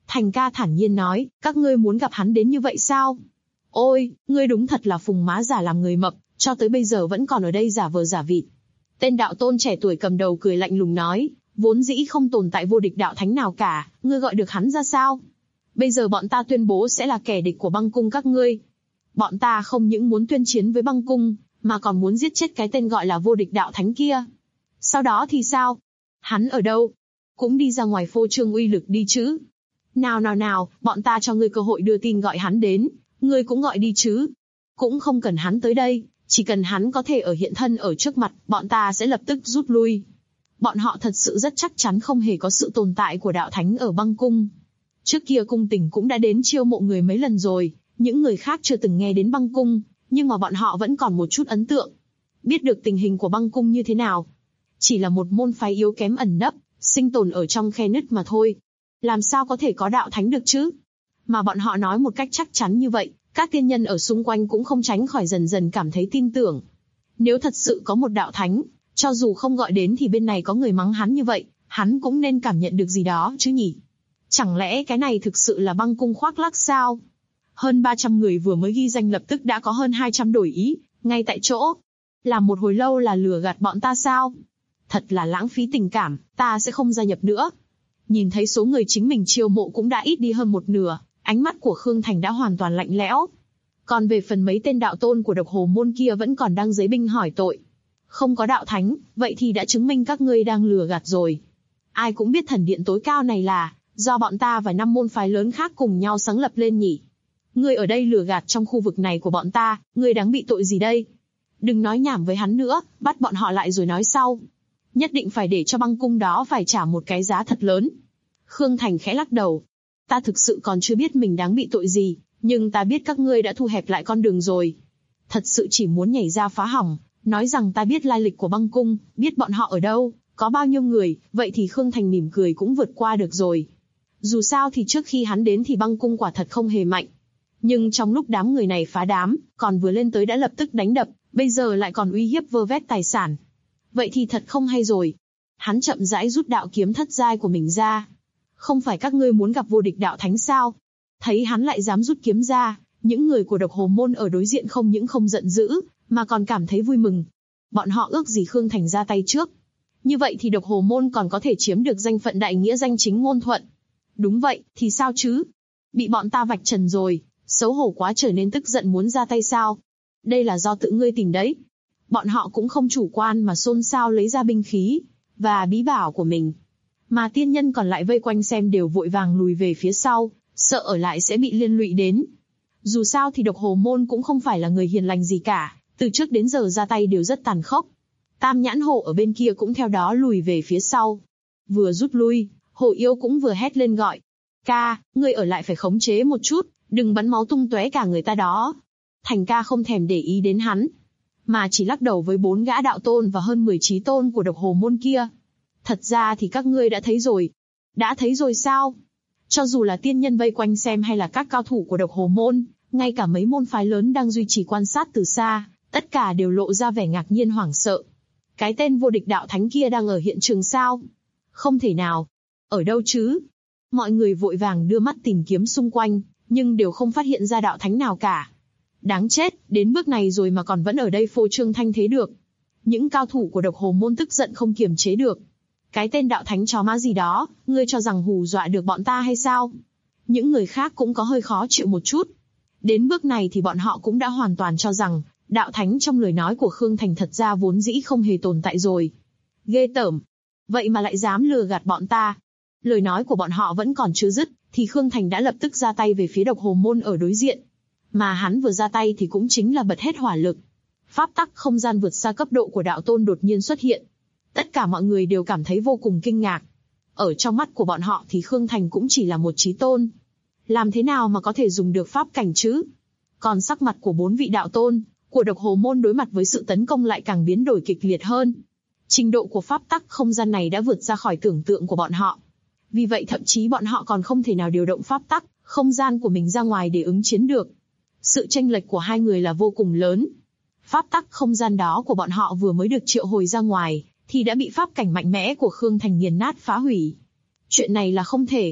Thành ca thản nhiên nói, các ngươi muốn gặp hắn đến như vậy sao? Ôi, ngươi đúng thật là phùng má giả làm người mập, cho tới bây giờ vẫn còn ở đây giả vờ giả vịt. Tên đạo tôn trẻ tuổi cầm đầu cười lạnh lùng nói, vốn dĩ không tồn tại vô địch đạo thánh nào cả, ngươi gọi được hắn ra sao? Bây giờ bọn ta tuyên bố sẽ là kẻ địch của băng cung các ngươi. Bọn ta không những muốn tuyên chiến với băng cung, mà còn muốn giết chết cái tên gọi là vô địch đạo thánh kia. Sau đó thì sao? Hắn ở đâu? Cũng đi ra ngoài phô trương uy lực đi chứ. Nào, bọn ta cho ngươi cơ hội đưa tin gọi hắn đến, ngươi cũng gọi đi chứ. Cũng không cần hắn tới đây, chỉ cần hắn có thể ở hiện thân ở trước mặt, bọn ta sẽ lập tức rút lui. Bọn họ thật sự rất chắc chắn không hề có sự tồn tại của đạo thánh ở băng cung. Trước kia cung tỉnh cũng đã đến chiêu mộ người mấy lần rồi, những người khác chưa từng nghe đến băng cung, nhưng mà bọn họ vẫn còn một chút ấn tượng. Biết được tình hình của băng cung như thế nào. Chỉ là một môn phái yếu kém ẩn nấp, sinh tồn ở trong khe nứt mà thôi. Làm sao có thể có đạo thánh được chứ? Mà bọn họ nói một cách chắc chắn như vậy, các tiên nhân ở xung quanh cũng không tránh khỏi dần dần cảm thấy tin tưởng. Nếu thật sự có một đạo thánh, cho dù không gọi đến thì bên này có người mắng hắn như vậy, hắn cũng nên cảm nhận được gì đó chứ nhỉ? Chẳng lẽ cái này thực sự là băng cung khoác lác sao? Hơn 300 người vừa mới ghi danh lập tức đã có hơn 200 đổi ý, ngay tại chỗ. Làm một hồi lâu là lừa gạt bọn ta sao? Thật là lãng phí tình cảm, ta sẽ không gia nhập nữa. Nhìn thấy số người chính mình chiêu mộ cũng đã ít đi hơn một nửa, ánh mắt của Khương Thành đã hoàn toàn lạnh lẽo. Còn về phần mấy tên đạo tôn của Độc Hồ Môn kia vẫn còn đang giấy binh hỏi tội. Không có đạo thánh, vậy thì đã chứng minh các ngươi đang lừa gạt rồi. Ai cũng biết thần điện tối cao này là do bọn ta và 5 môn phái lớn khác cùng nhau sáng lập lên nhỉ. Ngươi ở đây lừa gạt trong khu vực này của bọn ta, ngươi đáng bị tội gì đây? Đừng nói nhảm với hắn nữa, bắt bọn họ lại rồi nói sau. Nhất định phải để cho băng cung đó phải trả một cái giá thật lớn. Khương Thành khẽ lắc đầu. Ta thực sự còn chưa biết mình đáng bị tội gì, nhưng ta biết các ngươi đã thu hẹp lại con đường rồi. Thật sự chỉ muốn nhảy ra phá hỏng, nói rằng ta biết lai lịch của băng cung, biết bọn họ ở đâu, có bao nhiêu người, vậy thì Khương Thành mỉm cười cũng vượt qua được rồi. Dù sao thì trước khi hắn đến thì băng cung quả thật không hề mạnh. Nhưng trong lúc đám người này phá đám, còn vừa lên tới đã lập tức đánh đập, bây giờ lại còn uy hiếp vơ vét tài sản. Vậy thì thật không hay rồi. Hắn chậm rãi rút đạo kiếm thất giai của mình ra. Không phải các ngươi muốn gặp vô địch đạo thánh sao? Thấy hắn lại dám rút kiếm ra, những người của Độc Hồ Môn ở đối diện không những không giận dữ, mà còn cảm thấy vui mừng. Bọn họ ước gì Khương Thành ra tay trước. Như vậy thì Độc Hồ Môn còn có thể chiếm được danh phận đại nghĩa danh chính ngôn thuận. Đúng vậy, thì sao chứ? Bị bọn ta vạch trần rồi, xấu hổ quá trở nên tức giận muốn ra tay sao? Đây là do tự ngươi tìm đấy. Bọn họ cũng không chủ quan mà xôn xao lấy ra binh khí và bí bảo của mình. Mà tiên nhân còn lại vây quanh xem đều vội vàng lùi về phía sau, sợ ở lại sẽ bị liên lụy đến. Dù sao thì Độc Hồ Môn cũng không phải là người hiền lành gì cả, từ trước đến giờ ra tay đều rất tàn khốc. Tam Nhãn Hổ ở bên kia cũng theo đó lùi về phía sau. Vừa rút lui, Hổ Yêu cũng vừa hét lên gọi. Ca, ngươi ở lại phải khống chế một chút, đừng bắn máu tung tóe cả người ta đó. Thành ca không thèm để ý đến hắn, mà chỉ lắc đầu với 4 gã đạo tôn và hơn 10 chí tôn của Độc Hồ Môn kia. Thật ra thì các ngươi đã thấy rồi. Đã thấy rồi sao? Cho dù là tiên nhân vây quanh xem hay là các cao thủ của Độc Hồ Môn, ngay cả mấy môn phái lớn đang duy trì quan sát từ xa, tất cả đều lộ ra vẻ ngạc nhiên hoảng sợ. Cái tên vô địch đạo thánh kia đang ở hiện trường sao? Không thể nào. Ở đâu chứ? Mọi người vội vàng đưa mắt tìm kiếm xung quanh, nhưng đều không phát hiện ra đạo thánh nào cả. Đáng chết, đến bước này rồi mà còn vẫn ở đây phô trương thanh thế được. Những cao thủ của Độc Hồ Môn tức giận không kiềm chế được. Cái tên đạo thánh chó má gì đó, ngươi cho rằng hù dọa được bọn ta hay sao? Những người khác cũng có hơi khó chịu một chút. Đến bước này thì bọn họ cũng đã hoàn toàn cho rằng, đạo thánh trong lời nói của Khương Thành thật ra vốn dĩ không hề tồn tại rồi. Ghê tởm. Vậy mà lại dám lừa gạt bọn ta. Lời nói của bọn họ vẫn còn chưa dứt, thì Khương Thành đã lập tức ra tay về phía Độc Hồ Môn ở đối diện. Mà hắn vừa ra tay thì cũng chính là bật hết hỏa lực. Pháp tắc không gian vượt xa cấp độ của đạo tôn đột nhiên xuất hiện. Tất cả mọi người đều cảm thấy vô cùng kinh ngạc. Ở trong mắt của bọn họ thì Khương Thành cũng chỉ là một chí tôn. Làm thế nào mà có thể dùng được pháp cảnh chứ? Còn sắc mặt của 4 vị đạo tôn của Độc Hồ Môn đối mặt với sự tấn công lại càng biến đổi kịch liệt hơn. Trình độ của pháp tắc không gian này đã vượt ra khỏi tưởng tượng của bọn họ. Vì vậy thậm chí bọn họ còn không thể nào điều động pháp tắc không gian của mình ra ngoài để ứng chiến được. Sự chênh lệch của hai người là vô cùng lớn. Pháp tắc không gian đó của bọn họ vừa mới được triệu hồi ra ngoài, thì đã bị pháp cảnh mạnh mẽ của Khương Thành nghiền nát phá hủy. Chuyện này là không thể.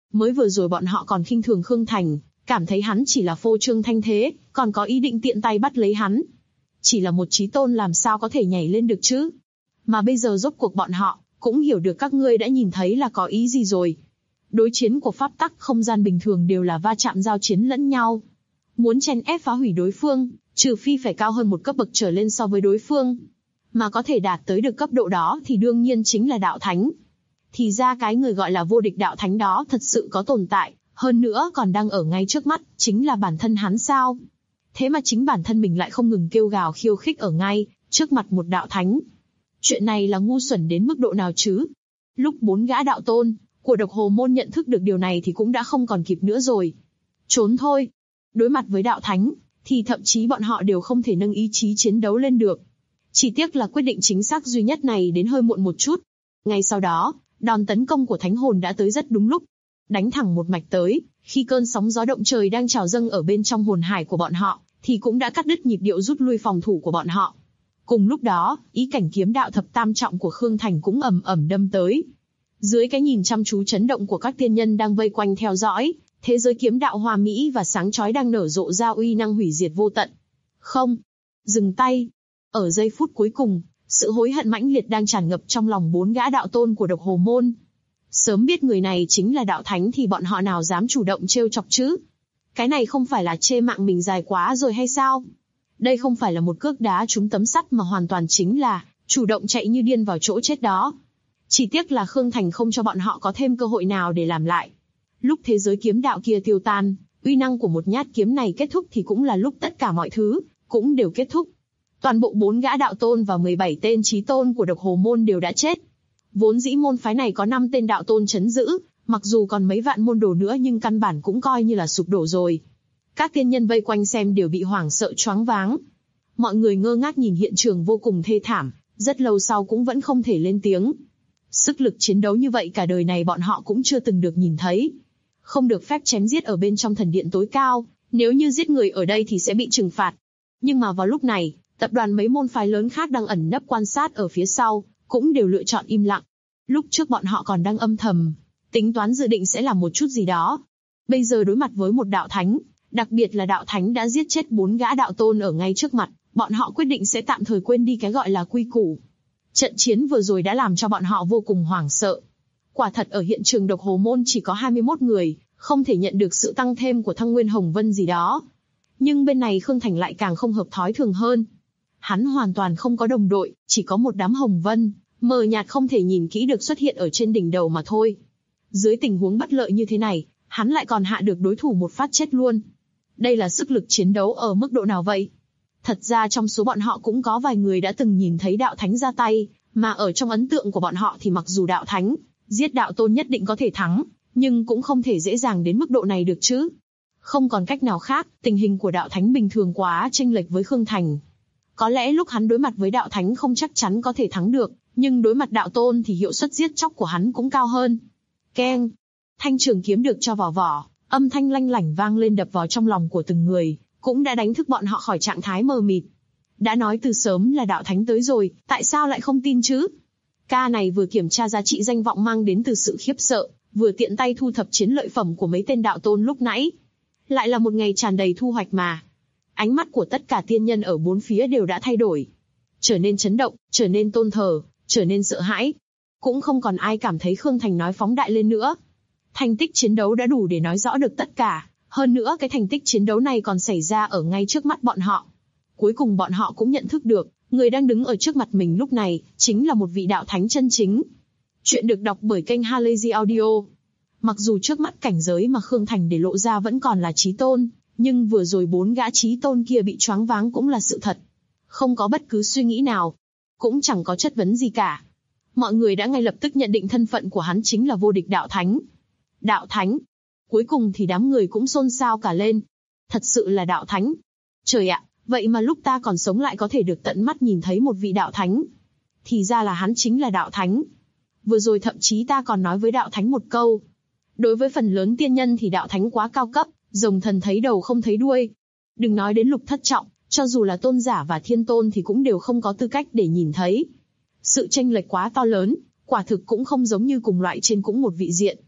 Mới vừa rồi bọn họ còn khinh thường Khương Thành, cảm thấy hắn chỉ là phô trương thanh thế, còn có ý định tiện tay bắt lấy hắn. Chỉ là một chí tôn làm sao có thể nhảy lên được chứ? Mà bây giờ rốt cuộc bọn họ cũng hiểu được các ngươi đã nhìn thấy là có ý gì rồi. Đối chiến của pháp tắc không gian bình thường đều là va chạm giao chiến lẫn nhau. Muốn chen ép phá hủy đối phương, trừ phi phải cao hơn một cấp bậc trở lên so với đối phương. Mà có thể đạt tới được cấp độ đó thì đương nhiên chính là đạo thánh. Thì ra cái người gọi là vô địch đạo thánh đó thật sự có tồn tại, hơn nữa còn đang ở ngay trước mắt, chính là bản thân hắn sao? Thế mà chính bản thân mình lại không ngừng kêu gào khiêu khích ở ngay trước mặt một đạo thánh. Chuyện này là ngu xuẩn đến mức độ nào chứ? Lúc 4 gã đạo tôn của Độc Hồ Môn nhận thức được điều này thì cũng đã không còn kịp nữa rồi. Trốn thôi. Đối mặt với đạo thánh, thì thậm chí bọn họ đều không thể nâng ý chí chiến đấu lên được. Chỉ tiếc là quyết định chính xác duy nhất này đến hơi muộn một chút. Ngay sau đó, đòn tấn công của thánh hồn đã tới rất đúng lúc. Đánh thẳng một mạch tới, khi cơn sóng gió động trời đang trào dâng ở bên trong hồn hải của bọn họ, thì cũng đã cắt đứt nhịp điệu rút lui phòng thủ của bọn họ. Cùng lúc đó, ý cảnh kiếm đạo thập tam trọng của Khương Thành cũng ầm ầm đâm tới. Dưới cái nhìn chăm chú chấn động của các tiên nhân đang vây quanh theo dõi, thế giới kiếm đạo hoa mỹ và sáng chói đang nở rộ ra uy năng hủy diệt vô tận. Không, dừng tay. Ở giây phút cuối cùng, sự hối hận mãnh liệt đang tràn ngập trong lòng 4 gã đạo tôn của Độc Hồ Môn. Sớm biết người này chính là đạo thánh thì bọn họ nào dám chủ động trêu chọc chứ? Cái này không phải là chê mạng mình dài quá rồi hay sao? Đây không phải là một cước đá trúng tấm sắt mà hoàn toàn chính là chủ động chạy như điên vào chỗ chết đó. Chỉ tiếc là Khương Thành không cho bọn họ có thêm cơ hội nào để làm lại. Lúc thế giới kiếm đạo kia tiêu tan, uy năng của một nhát kiếm này kết thúc thì cũng là lúc tất cả mọi thứ cũng đều kết thúc. Toàn bộ 4 gã đạo tôn và 17 tên chí tôn của Độc Hồ Môn đều đã chết. Vốn dĩ môn phái này có 5 tên đạo tôn trấn giữ, mặc dù còn mấy vạn môn đồ nữa nhưng căn bản cũng coi như là sụp đổ rồi. Các tiên nhân vây quanh xem đều bị hoảng sợ choáng váng. Mọi người ngơ ngác nhìn hiện trường vô cùng thê thảm, rất lâu sau cũng vẫn không thể lên tiếng. Sức lực chiến đấu như vậy cả đời này bọn họ cũng chưa từng được nhìn thấy. Không được phép chém giết ở bên trong thần điện tối cao, nếu như giết người ở đây thì sẽ bị trừng phạt. Nhưng mà vào lúc này, tập đoàn mấy môn phái lớn khác đang ẩn nấp quan sát ở phía sau, cũng đều lựa chọn im lặng. Lúc trước bọn họ còn đang âm thầm tính toán dự định sẽ làm một chút gì đó. Bây giờ đối mặt với một đạo thánh, đặc biệt là đạo thánh đã giết chết 4 gã đạo tôn ở ngay trước mặt, bọn họ quyết định sẽ tạm thời quên đi cái gọi là quy củ. Trận chiến vừa rồi đã làm cho bọn họ vô cùng hoảng sợ. Quả thật ở hiện trường Độc Hồ Môn chỉ có 21 người, không thể nhận được sự tăng thêm của Thăng Nguyên Hồng Vân gì đó. Nhưng bên này Khương Thành lại càng không hợp thói thường hơn. Hắn hoàn toàn không có đồng đội, chỉ có một đám hồng vân, mờ nhạt không thể nhìn kỹ được xuất hiện ở trên đỉnh đầu mà thôi. Dưới tình huống bất lợi như thế này, hắn lại còn hạ được đối thủ một phát chết luôn. Đây là sức lực chiến đấu ở mức độ nào vậy? Thật ra trong số bọn họ cũng có vài người đã từng nhìn thấy đạo thánh ra tay, mà ở trong ấn tượng của bọn họ thì mặc dù đạo thánh giết đạo tôn nhất định có thể thắng, nhưng cũng không thể dễ dàng đến mức độ này được chứ. Không còn cách nào khác, tình hình của đạo thánh bình thường quá chênh lệch với Khương Thành. Có lẽ lúc hắn đối mặt với đạo thánh không chắc chắn có thể thắng được, nhưng đối mặt đạo tôn thì hiệu suất giết chóc của hắn cũng cao hơn. Keng! Thanh trường kiếm được cho vào vỏ, âm thanh lanh lảnh vang lên đập vào trong lòng của từng người, cũng đã đánh thức bọn họ khỏi trạng thái mờ mịt. Đã nói từ sớm là đạo thánh tới rồi, tại sao lại không tin chứ? Ca này vừa kiểm tra giá trị danh vọng mang đến từ sự khiếp sợ, vừa tiện tay thu thập chiến lợi phẩm của mấy tên đạo tôn lúc nãy. Lại là một ngày tràn đầy thu hoạch mà. Ánh mắt của tất cả tiên nhân ở bốn phía đều đã thay đổi. Trở nên chấn động, trở nên tôn thờ, trở nên sợ hãi. Cũng không còn ai cảm thấy Khương Thành nói phóng đại lên nữa. Thành tích chiến đấu đã đủ để nói rõ được tất cả. Hơn nữa cái thành tích chiến đấu này còn xảy ra ở ngay trước mắt bọn họ. Cuối cùng bọn họ cũng nhận thức được, người đang đứng ở trước mặt mình lúc này, chính là một vị đạo thánh chân chính. Chuyện được đọc bởi kênh Halazy Audio. Mặc dù trước mắt cảnh giới mà Khương Thành để lộ ra vẫn còn là chí tôn, nhưng vừa rồi 4 gã chí tôn kia bị choáng váng cũng là sự thật. Không có bất cứ suy nghĩ nào, cũng chẳng có chất vấn gì cả. Mọi người đã ngay lập tức nhận định thân phận của hắn chính là vô địch đạo thánh. Đạo thánh. Cuối cùng thì đám người cũng xôn xao cả lên. Thật sự là đạo thánh. Trời ạ, vậy mà lúc ta còn sống lại có thể được tận mắt nhìn thấy một vị đạo thánh. Thì ra là hắn chính là đạo thánh. Vừa rồi thậm chí ta còn nói với đạo thánh một câu. Đối với phần lớn tiên nhân thì đạo thánh quá cao cấp, rồng thần thấy đầu không thấy đuôi. Đừng nói đến lục thất trọng, cho dù là tôn giả và thiên tôn thì cũng đều không có tư cách để nhìn thấy. Sự chênh lệch quá to lớn, quả thực cũng không giống như cùng loại trên cũng một vị diện.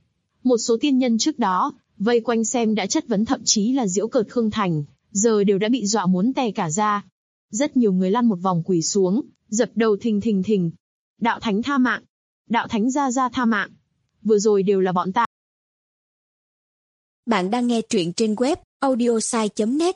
Một số tiên nhân trước đó, vây quanh xem đã chất vấn thậm chí là giễu cợt Khương Thành, giờ đều đã bị dọa muốn tè cả ra. Rất nhiều người lăn một vòng quỳ xuống, dập đầu thình thình thình. Đạo Thánh tha mạng! Đạo Thánh gia tha mạng! Vừa rồi đều là bọn ta. Bạn đang nghe truyện trên web audiosai.net.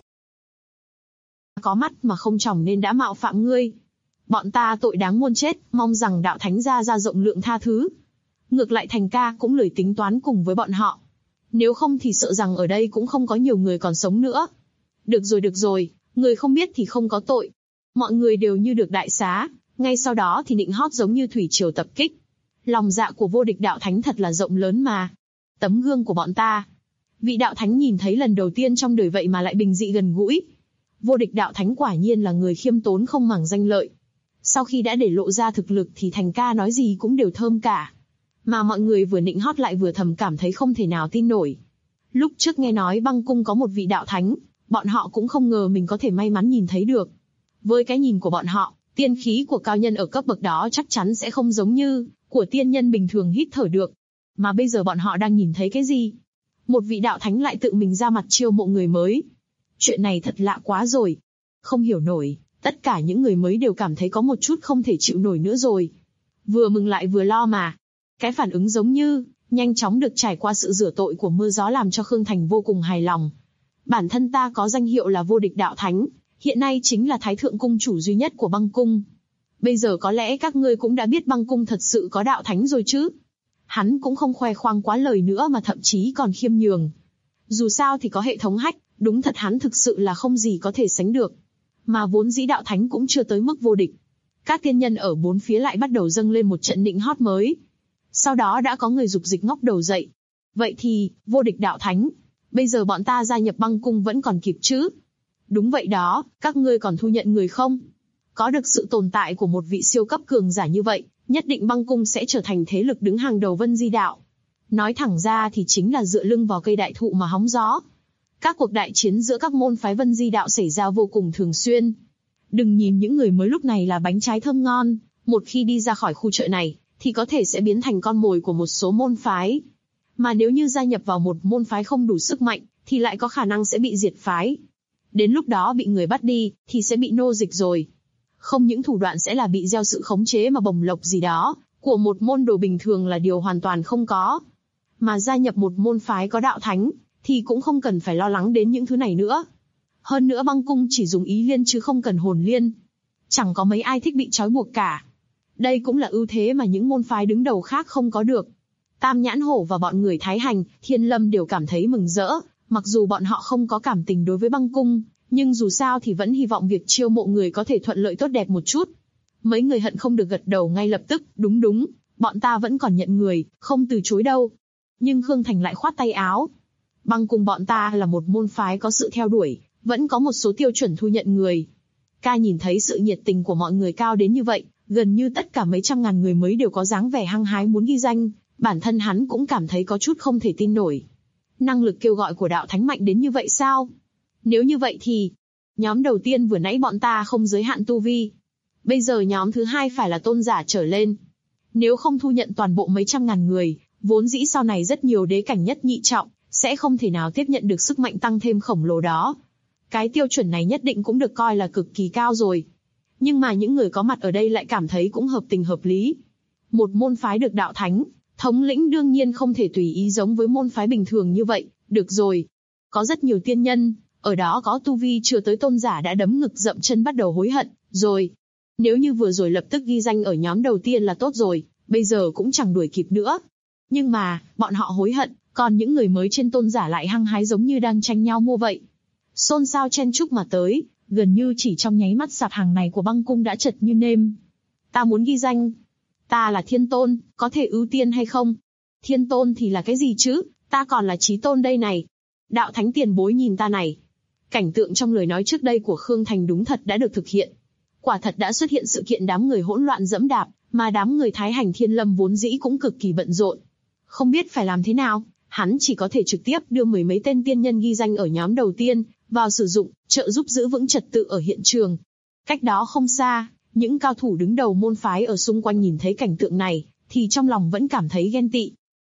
Có mắt mà không tròng nên đã mạo phạm ngươi. Bọn ta tội đáng muôn chết, mong rằng Đạo Thánh gia rộng lượng tha thứ. Ngược lại Thành ca cũng lười tính toán cùng với bọn họ. Nếu không thì sợ rằng ở đây cũng không có nhiều người còn sống nữa. Được rồi, người không biết thì không có tội. Mọi người đều như được đại xá, ngay sau đó thì nịnh hót giống như thủy triều tập kích. Lòng dạ của vô địch Đạo Thánh thật là rộng lớn mà. Tấm gương của bọn ta. Vị Đạo Thánh nhìn thấy lần đầu tiên trong đời vậy mà lại bình dị gần gũi. Vô địch Đạo Thánh quả nhiên là người khiêm tốn không màng danh lợi. Sau khi đã để lộ ra thực lực thì Thành ca nói gì cũng đều thơm cả. Mà mọi người vừa nịnh hót lại vừa thầm cảm thấy không thể nào tin nổi. Lúc trước nghe nói Băng Cung có một vị Đạo Thánh, bọn họ cũng không ngờ mình có thể may mắn nhìn thấy được. Với cái nhìn của bọn họ, tiên khí của cao nhân ở cấp bậc đó chắc chắn sẽ không giống như của tiên nhân bình thường hít thở được. Mà bây giờ bọn họ đang nhìn thấy cái gì? Một vị Đạo Thánh lại tự mình ra mặt chiêu mộ người mới. Chuyện này thật lạ quá rồi. Không hiểu nổi, tất cả những người mới đều cảm thấy có một chút không thể chịu nổi nữa rồi. Vừa mừng lại vừa lo mà. Cái phản ứng giống như nhanh chóng được trải qua sự rửa tội của mưa gió làm cho Khương Thành vô cùng hài lòng. Bản thân ta có danh hiệu là vô địch Đạo Thánh, hiện nay chính là Thái Thượng Cung chủ duy nhất của Băng Cung. Bây giờ có lẽ các ngươi cũng đã biết Băng Cung thật sự có Đạo Thánh rồi chứ? Hắn cũng không khoe khoang quá lời nữa mà thậm chí còn khiêm nhường. Dù sao thì có hệ thống hack, đúng thật hắn thực sự là không gì có thể sánh được. Mà vốn dĩ Đạo Thánh cũng chưa tới mức vô địch. Các tiên nhân ở bốn phía lại bắt đầu dâng lên một trận nịnh hót mới. Sau đó đã có người dục dịch ngóc đầu dậy. Vậy thì, vô địch Đạo Thánh, bây giờ bọn ta gia nhập Băng Cung vẫn còn kịp chứ? Đúng vậy đó, các ngươi còn thu nhận người không? Có được sự tồn tại của một vị siêu cấp cường giả như vậy, nhất định Băng Cung sẽ trở thành thế lực đứng hàng đầu Vân Di Đạo. Nói thẳng ra thì chính là dựa lưng vào cây đại thụ mà hóng gió. Các cuộc đại chiến giữa các môn phái Vân Di Đạo xảy ra vô cùng thường xuyên. Đừng nhìn những người mới lúc này là bánh trái thơm ngon, một khi đi ra khỏi khu chợ này, thì có thể sẽ biến thành con mồi của một số môn phái. Mà nếu như gia nhập vào một môn phái không đủ sức mạnh, thì lại có khả năng sẽ bị diệt phái. Đến lúc đó bị người bắt đi, thì sẽ bị nô dịch rồi. Không những thủ đoạn sẽ là bị gieo sự khống chế mà bồng lộc gì đó, của một môn đồ bình thường là điều hoàn toàn không có. Mà gia nhập một môn phái có Đạo Thánh, thì cũng không cần phải lo lắng đến những thứ này nữa. Hơn nữa Băng Cung chỉ dùng ý liên chứ không cần hồn liên. Chẳng có mấy ai thích bị trói buộc cả. Đây cũng là ưu thế mà những môn phái đứng đầu khác không có được. Tam Nhãn Hổ và bọn người Thái Hành, Thiên Lâm đều cảm thấy mừng rỡ, mặc dù bọn họ không có cảm tình đối với Băng Cung, nhưng dù sao thì vẫn hy vọng việc chiêu mộ người có thể thuận lợi tốt đẹp một chút. Mấy người hận không được gật đầu ngay lập tức, đúng, bọn ta vẫn còn nhận người, không từ chối đâu. Nhưng Khương Thành lại khoát tay áo. Băng Cung bọn ta là một môn phái có sự theo đuổi, vẫn có một số tiêu chuẩn thu nhận người. Ca nhìn thấy sự nhiệt tình của mọi người cao đến như vậy, gần như tất cả mấy trăm ngàn người mới đều có dáng vẻ hăng hái muốn ghi danh, bản thân hắn cũng cảm thấy có chút không thể tin nổi. Năng lực kêu gọi của Đạo Thánh mạnh đến như vậy sao? Nếu như vậy thì, nhóm đầu tiên vừa nãy bọn ta không giới hạn tu vi. Bây giờ nhóm thứ hai phải là tôn giả trở lên. Nếu không thu nhận toàn bộ mấy trăm ngàn người, vốn dĩ sau này rất nhiều đế cảnh nhất nhị trọng, sẽ không thể nào tiếp nhận được sức mạnh tăng thêm khổng lồ đó. Cái tiêu chuẩn này nhất định cũng được coi là cực kỳ cao rồi. Nhưng mà những người có mặt ở đây lại cảm thấy cũng hợp tình hợp lý. Một môn phái được Đạo Thánh, thống lĩnh đương nhiên không thể tùy ý giống với môn phái bình thường như vậy, được rồi. Có rất nhiều tiên nhân, ở đó có tu vi chưa tới tôn giả đã đấm ngực dậm chân bắt đầu hối hận, rồi. Nếu như vừa rồi lập tức ghi danh ở nhóm đầu tiên là tốt rồi, bây giờ cũng chẳng đuổi kịp nữa. Nhưng mà, bọn họ hối hận, còn những người mới trên tôn giả lại hăng hái giống như đang tranh nhau mua vậy. Xôn xao chen chúc mà tới, gần như chỉ trong nháy mắt sạp hàng này của Băng Cung đã chật như nêm. Ta muốn ghi danh. Ta là Thiên Tôn, có thể ưu tiên hay không? Thiên Tôn thì là cái gì chứ, ta còn là Chí Tôn đây này. Đạo Thánh tiền bối nhìn ta này. Cảnh tượng trong lời nói trước đây của Khương Thành đúng thật đã được thực hiện. Quả thật đã xuất hiện sự kiện đám người hỗn loạn dẫm đạp, mà đám người Thái Hành Thiên Lâm vốn dĩ cũng cực kỳ bận rộn. Không biết phải làm thế nào, hắn chỉ có thể trực tiếp đưa mười mấy tên tiên nhân ghi danh ở nhóm đầu tiên vào sử dụng, trợ giúp giữ vững trật tự ở hiện trường. Cách đó không xa, những cao thủ đứng đầu môn phái ở xung quanh nhìn thấy cảnh tượng này, thì trong lòng vẫn cảm thấy ghen tị.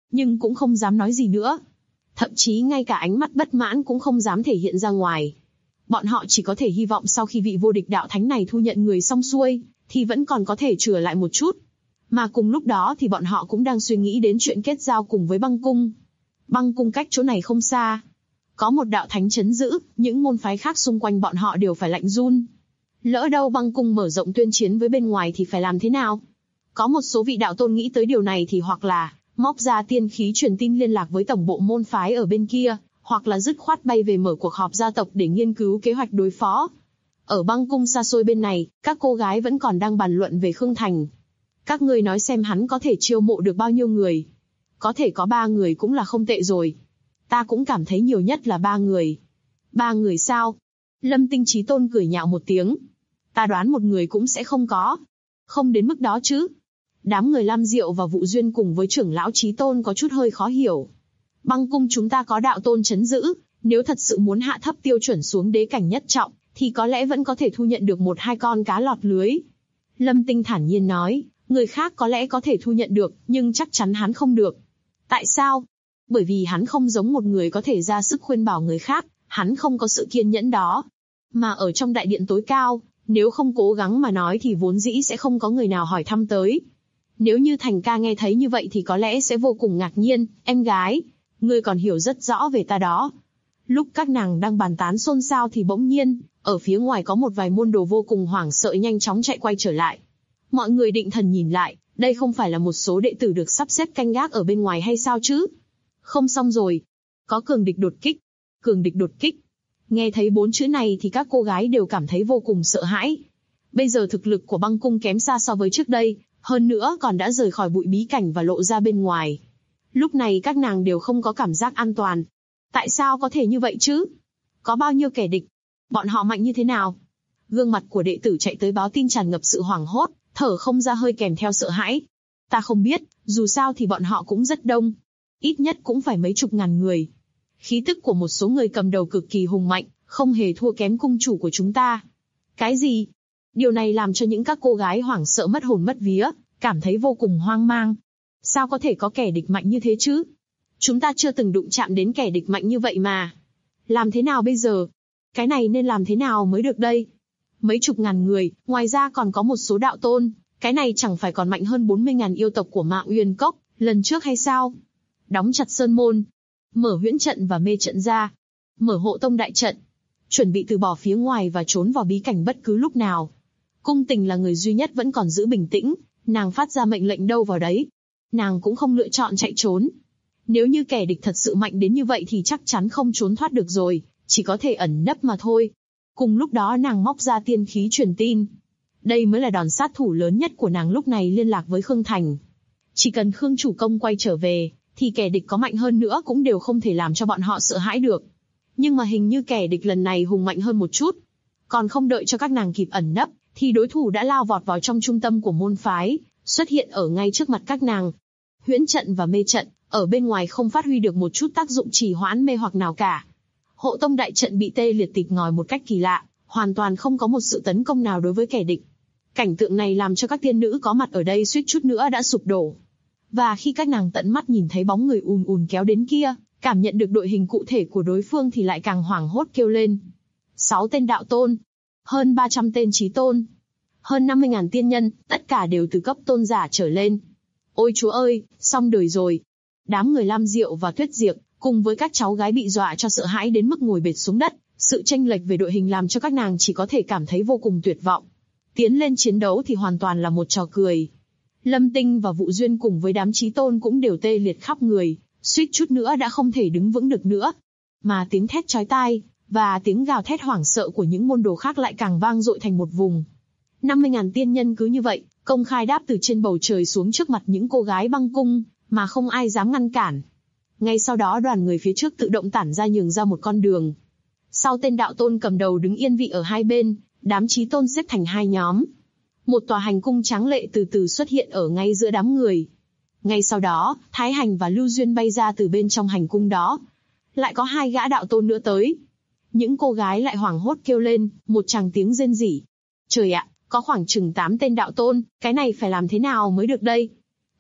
nhưng cũng không dám nói gì nữa. Thậm chí ngay cả ánh mắt bất mãn cũng không dám thể hiện ra ngoài. Bọn họ chỉ có thể hy vọng sau khi vị vô địch đạo thánh này thu nhận người xong xuôi, thì vẫn còn có thể chừa lại một chút. Mà cùng lúc đó thì bọn họ cũng đang suy nghĩ đến chuyện kết giao cùng với băng cung. Băng cung cách chỗ này không xa. Có một đạo thánh trấn giữ, những môn phái khác xung quanh bọn họ đều phải lạnh run. Lỡ đâu băng cung mở rộng tuyên chiến với bên ngoài thì phải làm thế nào? Có một số vị đạo tôn nghĩ tới điều này thì hoặc là móc ra tiên khí truyền tin liên lạc với tổng bộ môn phái ở bên kia, hoặc là dứt khoát bay về mở cuộc họp gia tộc để nghiên cứu kế hoạch đối phó. Ở băng cung xa xôi bên này, các cô gái vẫn còn đang bàn luận về Khương Thành. Các ngươi nói xem hắn có thể chiêu mộ được bao nhiêu người? Có thể có 3 người cũng là không tệ rồi. Ta cũng cảm thấy nhiều nhất là 3 người. 3 người sao? Lâm Tinh Chí Tôn cười nhạo một tiếng. Ta đoán một người cũng sẽ không có. Không đến mức đó chứ. Đám người Lam Diệu và Vụ Duyên cùng với trưởng lão Chí Tôn có chút hơi khó hiểu. Băng cung chúng ta có đạo tôn trấn giữ, nếu thật sự muốn hạ thấp tiêu chuẩn xuống đế cảnh nhất trọng, thì có lẽ vẫn có thể thu nhận được 1-2 con cá lọt lưới. Lâm Tinh thản nhiên nói, người khác có lẽ có thể thu nhận được, nhưng chắc chắn hắn không được. Tại sao? Bởi vì hắn không giống một người có thể ra sức khuyên bảo người khác, hắn không có sự kiên nhẫn đó. Mà ở trong đại điện tối cao, nếu không cố gắng mà nói thì vốn dĩ sẽ không có người nào hỏi thăm tới. Nếu như Thành ca nghe thấy như vậy thì có lẽ sẽ vô cùng ngạc nhiên, em gái, ngươi còn hiểu rất rõ về ta đó. Lúc các nàng đang bàn tán xôn xao thì bỗng nhiên, ở phía ngoài có một vài môn đồ vô cùng hoảng sợ nhanh chóng chạy quay trở lại. Mọi người định thần nhìn lại, đây không phải là một số đệ tử được sắp xếp canh gác ở bên ngoài hay sao chứ? Không xong rồi. Có cường địch đột kích. Cường địch đột kích. Nghe thấy 4 chữ này thì các cô gái đều cảm thấy vô cùng sợ hãi. Bây giờ thực lực của băng cung kém xa so với trước đây, hơn nữa còn đã rời khỏi bụi bí cảnh và lộ ra bên ngoài. Lúc này các nàng đều không có cảm giác an toàn. Tại sao có thể như vậy chứ? Có bao nhiêu kẻ địch? Bọn họ mạnh như thế nào? Gương mặt của đệ tử chạy tới báo tin tràn ngập sự hoảng hốt, thở không ra hơi kèm theo sợ hãi. Ta không biết, dù sao thì bọn họ cũng rất đông. Ít nhất cũng phải mấy chục ngàn người. Khí tức của một số người cầm đầu cực kỳ hùng mạnh, không hề thua kém cung chủ của chúng ta. Cái gì? Điều này làm cho những các cô gái hoảng sợ mất hồn mất vía, cảm thấy vô cùng hoang mang. Sao có thể có kẻ địch mạnh như thế chứ? Chúng ta chưa từng đụng chạm đến kẻ địch mạnh như vậy mà. Làm thế nào bây giờ? Cái này nên làm thế nào mới được đây? Mấy chục ngàn người, ngoài ra còn có một số đạo tôn, cái này chẳng phải còn mạnh hơn 40.000 yêu tộc của Ma Uyên Cốc, lần trước hay sao? Đóng chặt sơn môn, mở huyễn trận và mê trận ra, mở hộ tông đại trận, chuẩn bị từ bỏ phía ngoài và trốn vào bí cảnh bất cứ lúc nào. Cung Tình là người duy nhất vẫn còn giữ bình tĩnh, nàng phát ra mệnh lệnh đâu vào đấy. Nàng cũng không lựa chọn chạy trốn. Nếu như kẻ địch thật sự mạnh đến như vậy thì chắc chắn không trốn thoát được rồi, chỉ có thể ẩn nấp mà thôi. Cùng lúc đó nàng móc ra tiên khí truyền tin. Đây mới là đòn sát thủ lớn nhất của nàng lúc này liên lạc với Khương Thành. Chỉ cần Khương chủ công quay trở về, thì kẻ địch có mạnh hơn nữa cũng đều không thể làm cho bọn họ sợ hãi được. Nhưng mà hình như kẻ địch lần này hùng mạnh hơn một chút. Còn không đợi cho các nàng kịp ẩn nấp, thì đối thủ đã lao vọt vào trong trung tâm của môn phái, xuất hiện ở ngay trước mặt các nàng. Huyễn trận và mê trận, ở bên ngoài không phát huy được một chút tác dụng trì hoãn mê hoặc nào cả. Hộ tông đại trận bị tê liệt tịt ngòi một cách kỳ lạ, hoàn toàn không có một sự tấn công nào đối với kẻ địch. Cảnh tượng này làm cho các tiên nữ có mặt ở đây suýt chút nữa đã sụp đổ. Và khi các nàng tận mắt nhìn thấy bóng người ùn ùn kéo đến kia, cảm nhận được đội hình cụ thể của đối phương thì lại càng hoảng hốt kêu lên. 6 tên đạo tôn, hơn 300 tên chí tôn, hơn 50.000 tiên nhân, tất cả đều từ cấp tôn giả trở lên. Ôi chúa ơi, xong đời rồi. Đám người Lam Diệu và Tuyết Diệp, cùng với các cháu gái bị dọa cho sợ hãi đến mức ngồi bệt xuống đất, sự chênh lệch về đội hình làm cho các nàng chỉ có thể cảm thấy vô cùng tuyệt vọng. Tiến lên chiến đấu thì hoàn toàn là một trò cười. Lâm Tinh và Vụ Duyên cùng với đám chí tôn cũng đều tê liệt khắp người, suýt chút nữa đã không thể đứng vững được nữa. Mà tiếng thét chói tai, và tiếng gào thét hoảng sợ của những môn đồ khác lại càng vang dội thành một vùng. 50.000 tiên nhân cứ như vậy, công khai đáp từ trên bầu trời xuống trước mặt những cô gái băng cung, mà không ai dám ngăn cản. Ngay sau đó đoàn người phía trước tự động tản ra nhường ra một con đường. Sau tên đạo tôn cầm đầu đứng yên vị ở hai bên, đám chí tôn xếp thành hai nhóm. Một tòa hành cung tráng lệ từ từ xuất hiện ở ngay giữa đám người. Ngay sau đó, Thái Hành và Lưu Duyên bay ra từ bên trong hành cung đó. Lại có 2 gã đạo tôn nữa tới. Những cô gái lại hoảng hốt kêu lên, một tràng tiếng rên rỉ. Trời ạ, có khoảng chừng 8 tên đạo tôn, cái này phải làm thế nào mới được đây?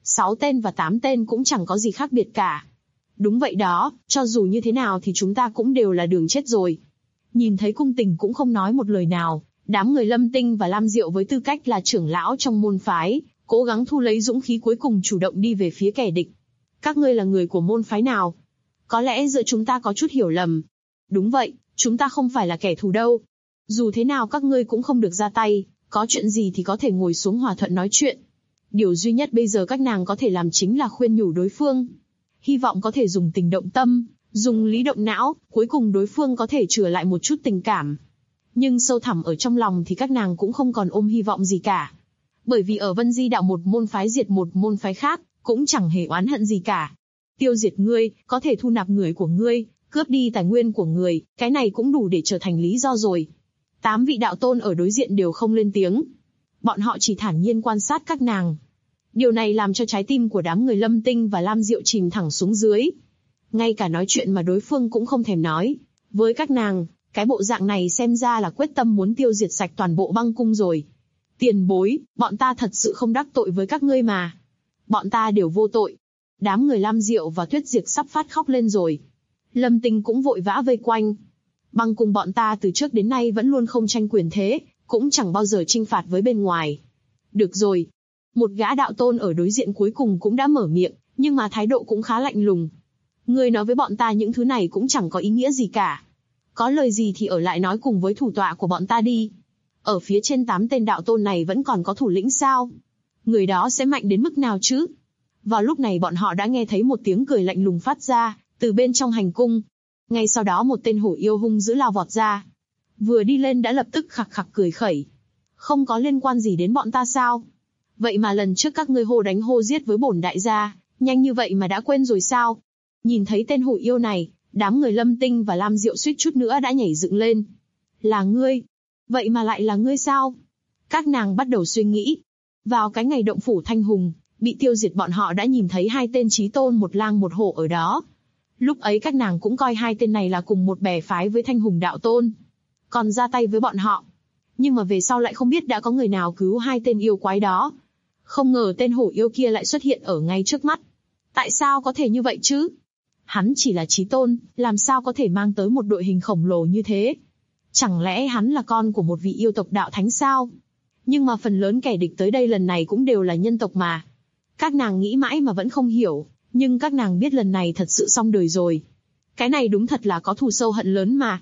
6 tên và 8 tên cũng chẳng có gì khác biệt cả. Đúng vậy đó, cho dù như thế nào thì chúng ta cũng đều là đường chết rồi. Nhìn thấy Cung Tình cũng không nói một lời nào, đám người Lâm Tinh và Lam Diệu với tư cách là trưởng lão trong môn phái, cố gắng thu lấy dũng khí cuối cùng chủ động đi về phía kẻ địch. Các ngươi là người của môn phái nào? Có lẽ giữa chúng ta có chút hiểu lầm. Đúng vậy, chúng ta không phải là kẻ thù đâu. Dù thế nào các ngươi cũng không được ra tay, có chuyện gì thì có thể ngồi xuống hòa thuận nói chuyện. Điều duy nhất bây giờ các nàng có thể làm chính là khuyên nhủ đối phương. Hy vọng có thể dùng tình động tâm, dùng lý động não, cuối cùng đối phương có thể chừa lại một chút tình cảm. Nhưng sâu thẳm ở trong lòng thì các nàng cũng không còn ôm hy vọng gì cả. Bởi vì ở Vân Di đạo một môn phái diệt một môn phái khác, cũng chẳng hề oán hận gì cả. Tiêu diệt ngươi, có thể thu nạp người của ngươi, cướp đi tài nguyên của người, cái này cũng đủ để trở thành lý do rồi. 8 vị đạo tôn ở đối diện đều không lên tiếng. Bọn họ chỉ thản nhiên quan sát các nàng. Điều này làm cho trái tim của đám người Lâm Tinh và Lam Diệu chìm thẳng xuống dưới. Ngay cả nói chuyện mà đối phương cũng không thèm nói. Với các nàng, cái bộ dạng này xem ra là quyết tâm muốn tiêu diệt sạch toàn bộ băng cung rồi. Tiền bối, bọn ta thật sự không đắc tội với các ngươi mà. Bọn ta đều vô tội. Đám người Lam Diệu và Tuyết Diệp sắp phát khóc lên rồi. Lâm Tinh cũng vội vã vây quanh. Băng cung bọn ta từ trước đến nay vẫn luôn không tranh quyền thế, cũng chẳng bao giờ chinh phạt với bên ngoài. Được rồi. Một gã đạo tôn ở đối diện cuối cùng cũng đã mở miệng, nhưng mà thái độ cũng khá lạnh lùng. Ngươi nói với bọn ta những thứ này cũng chẳng có ý nghĩa gì cả. Có lời gì thì ở lại nói cùng với thủ tọa của bọn ta đi. Ở phía trên 8 tên đạo tôn này vẫn còn có thủ lĩnh sao? Người đó sẽ mạnh đến mức nào chứ? Vào lúc này bọn họ đã nghe thấy một tiếng cười lạnh lùng phát ra, từ bên trong hành cung. Ngay sau đó một tên hổ yêu hung dữ lao vọt ra. Vừa đi lên đã lập tức khặc khặc cười khẩy. Không có liên quan gì đến bọn ta sao? Vậy mà lần trước các ngươi hô đánh hô giết với bổn đại gia, nhanh như vậy mà đã quên rồi sao? Nhìn thấy tên hổ yêu này, đám người Lâm Tinh và Lam Diệu suýt chút nữa đã nhảy dựng lên. Là ngươi? Vậy mà lại là ngươi sao? Các nàng bắt đầu suy nghĩ. Vào cái ngày động phủ Thanh Hùng, bị tiêu diệt bọn họ đã nhìn thấy 2 tên chí tôn một lang một hổ ở đó. Lúc ấy các nàng cũng coi 2 tên này là cùng một bè phái với Thanh Hùng đạo tôn. Còn ra tay với bọn họ. Nhưng mà về sau lại không biết đã có người nào cứu 2 tên yêu quái đó. Không ngờ tên hổ yêu kia lại xuất hiện ở ngay trước mắt. Tại sao có thể như vậy chứ? Hắn chỉ là chí tôn, làm sao có thể mang tới một đội hình khổng lồ như thế? Chẳng lẽ hắn là con của một vị yêu tộc đạo thánh sao? Nhưng mà phần lớn kẻ địch tới đây lần này cũng đều là nhân tộc mà. Các nàng nghĩ mãi mà vẫn không hiểu, nhưng các nàng biết lần này thật sự xong đời rồi. Cái này đúng thật là có thù sâu hận lớn mà.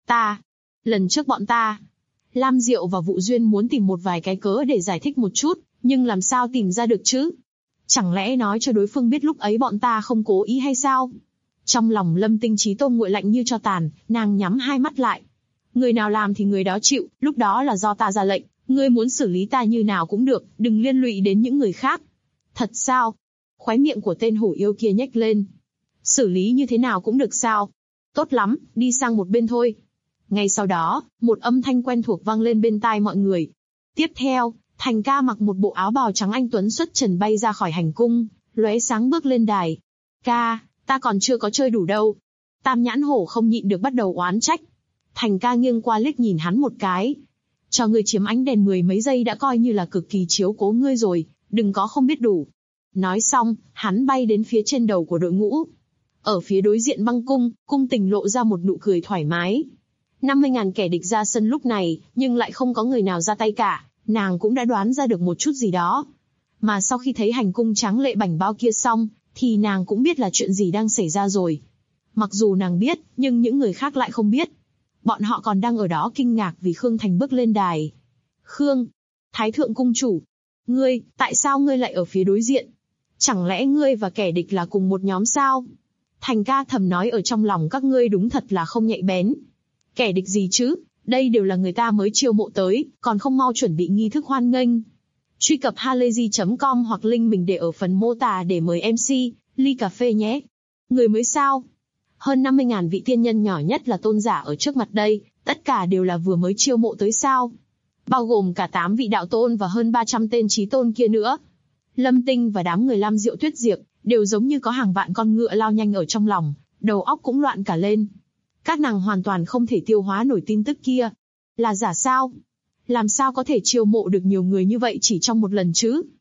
Lần trước bọn ta, Lam Diệu và Vụ Duyên muốn tìm một vài cái cớ để giải thích một chút, nhưng làm sao tìm ra được chứ? Chẳng lẽ nói cho đối phương biết lúc ấy bọn ta không cố ý hay sao? Trong lòng Lâm Tinh Chí Tôn nguội lạnh như tro tàn, nàng nhắm hai mắt lại. Người nào làm thì người đó chịu, lúc đó là do ta ra lệnh, ngươi muốn xử lý ta như nào cũng được, đừng liên lụy đến những người khác. Thật sao? Khóe miệng của tên hổ yêu kia nhếch lên. Xử lý như thế nào cũng được sao? Tốt lắm, đi sang một bên thôi. Ngay sau đó, một âm thanh quen thuộc vang lên bên tai mọi người. Tiếp theo, Thành Ca mặc một bộ áo bào trắng anh tuấn xuất trần bay ra khỏi hành cung, lóe sáng bước lên đài. Ca, ta còn chưa có chơi đủ đâu. Tam nhãn hổ không nhịn được bắt đầu oán trách. Thành Ca nghiêng qua liếc nhìn hắn một cái. Cho ngươi chiếm ánh đèn 10 mấy giây đã coi như là cực kỳ chiếu cố ngươi rồi, đừng có không biết đủ. Nói xong, hắn bay đến phía trên đầu của đội ngũ. Ở phía đối diện băng cung, Cung Tình lộ ra một nụ cười thoải mái. 50.000 kẻ địch ra sân lúc này, nhưng lại không có người nào ra tay cả, nàng cũng đã đoán ra được một chút gì đó. Mà sau khi thấy hành cung tráng lệ bảnh bao kia xong, thì nàng cũng biết là chuyện gì đang xảy ra rồi. Mặc dù nàng biết, nhưng những người khác lại không biết. Bọn họ còn đang ở đó kinh ngạc vì Khương Thành bước lên đài. Khương, Thái Thượng Cung Chủ, ngươi, tại sao ngươi lại ở phía đối diện? Chẳng lẽ ngươi và kẻ địch là cùng một nhóm sao? Thành Ca thầm nói ở trong lòng các ngươi đúng thật là không nhạy bén. Kẻ địch gì chứ, đây đều là người ta mới chiêu mộ tới, còn không mau chuẩn bị nghi thức hoan nghênh. Truy cập halayzi.com hoặc link mình để ở phần mô tả để mời MC, ly cà phê nhé. Người mới sao? Hơn 50.000 vị tiên nhân nhỏ nhất là tôn giả ở trước mặt đây, tất cả đều là vừa mới chiêu mộ tới sao? Bao gồm cả 8 vị đạo tôn và hơn 300 tên chí tôn kia nữa. Lâm Tinh và đám người Lam Diệu Tuyết Diệp, đều giống như có hàng vạn con ngựa lao nhanh ở trong lòng, đầu óc cũng loạn cả lên. Các nàng hoàn toàn không thể tiêu hóa nổi tin tức kia. Là giả sao? Làm sao có thể chiêu mộ được nhiều người như vậy chỉ trong một lần chứ?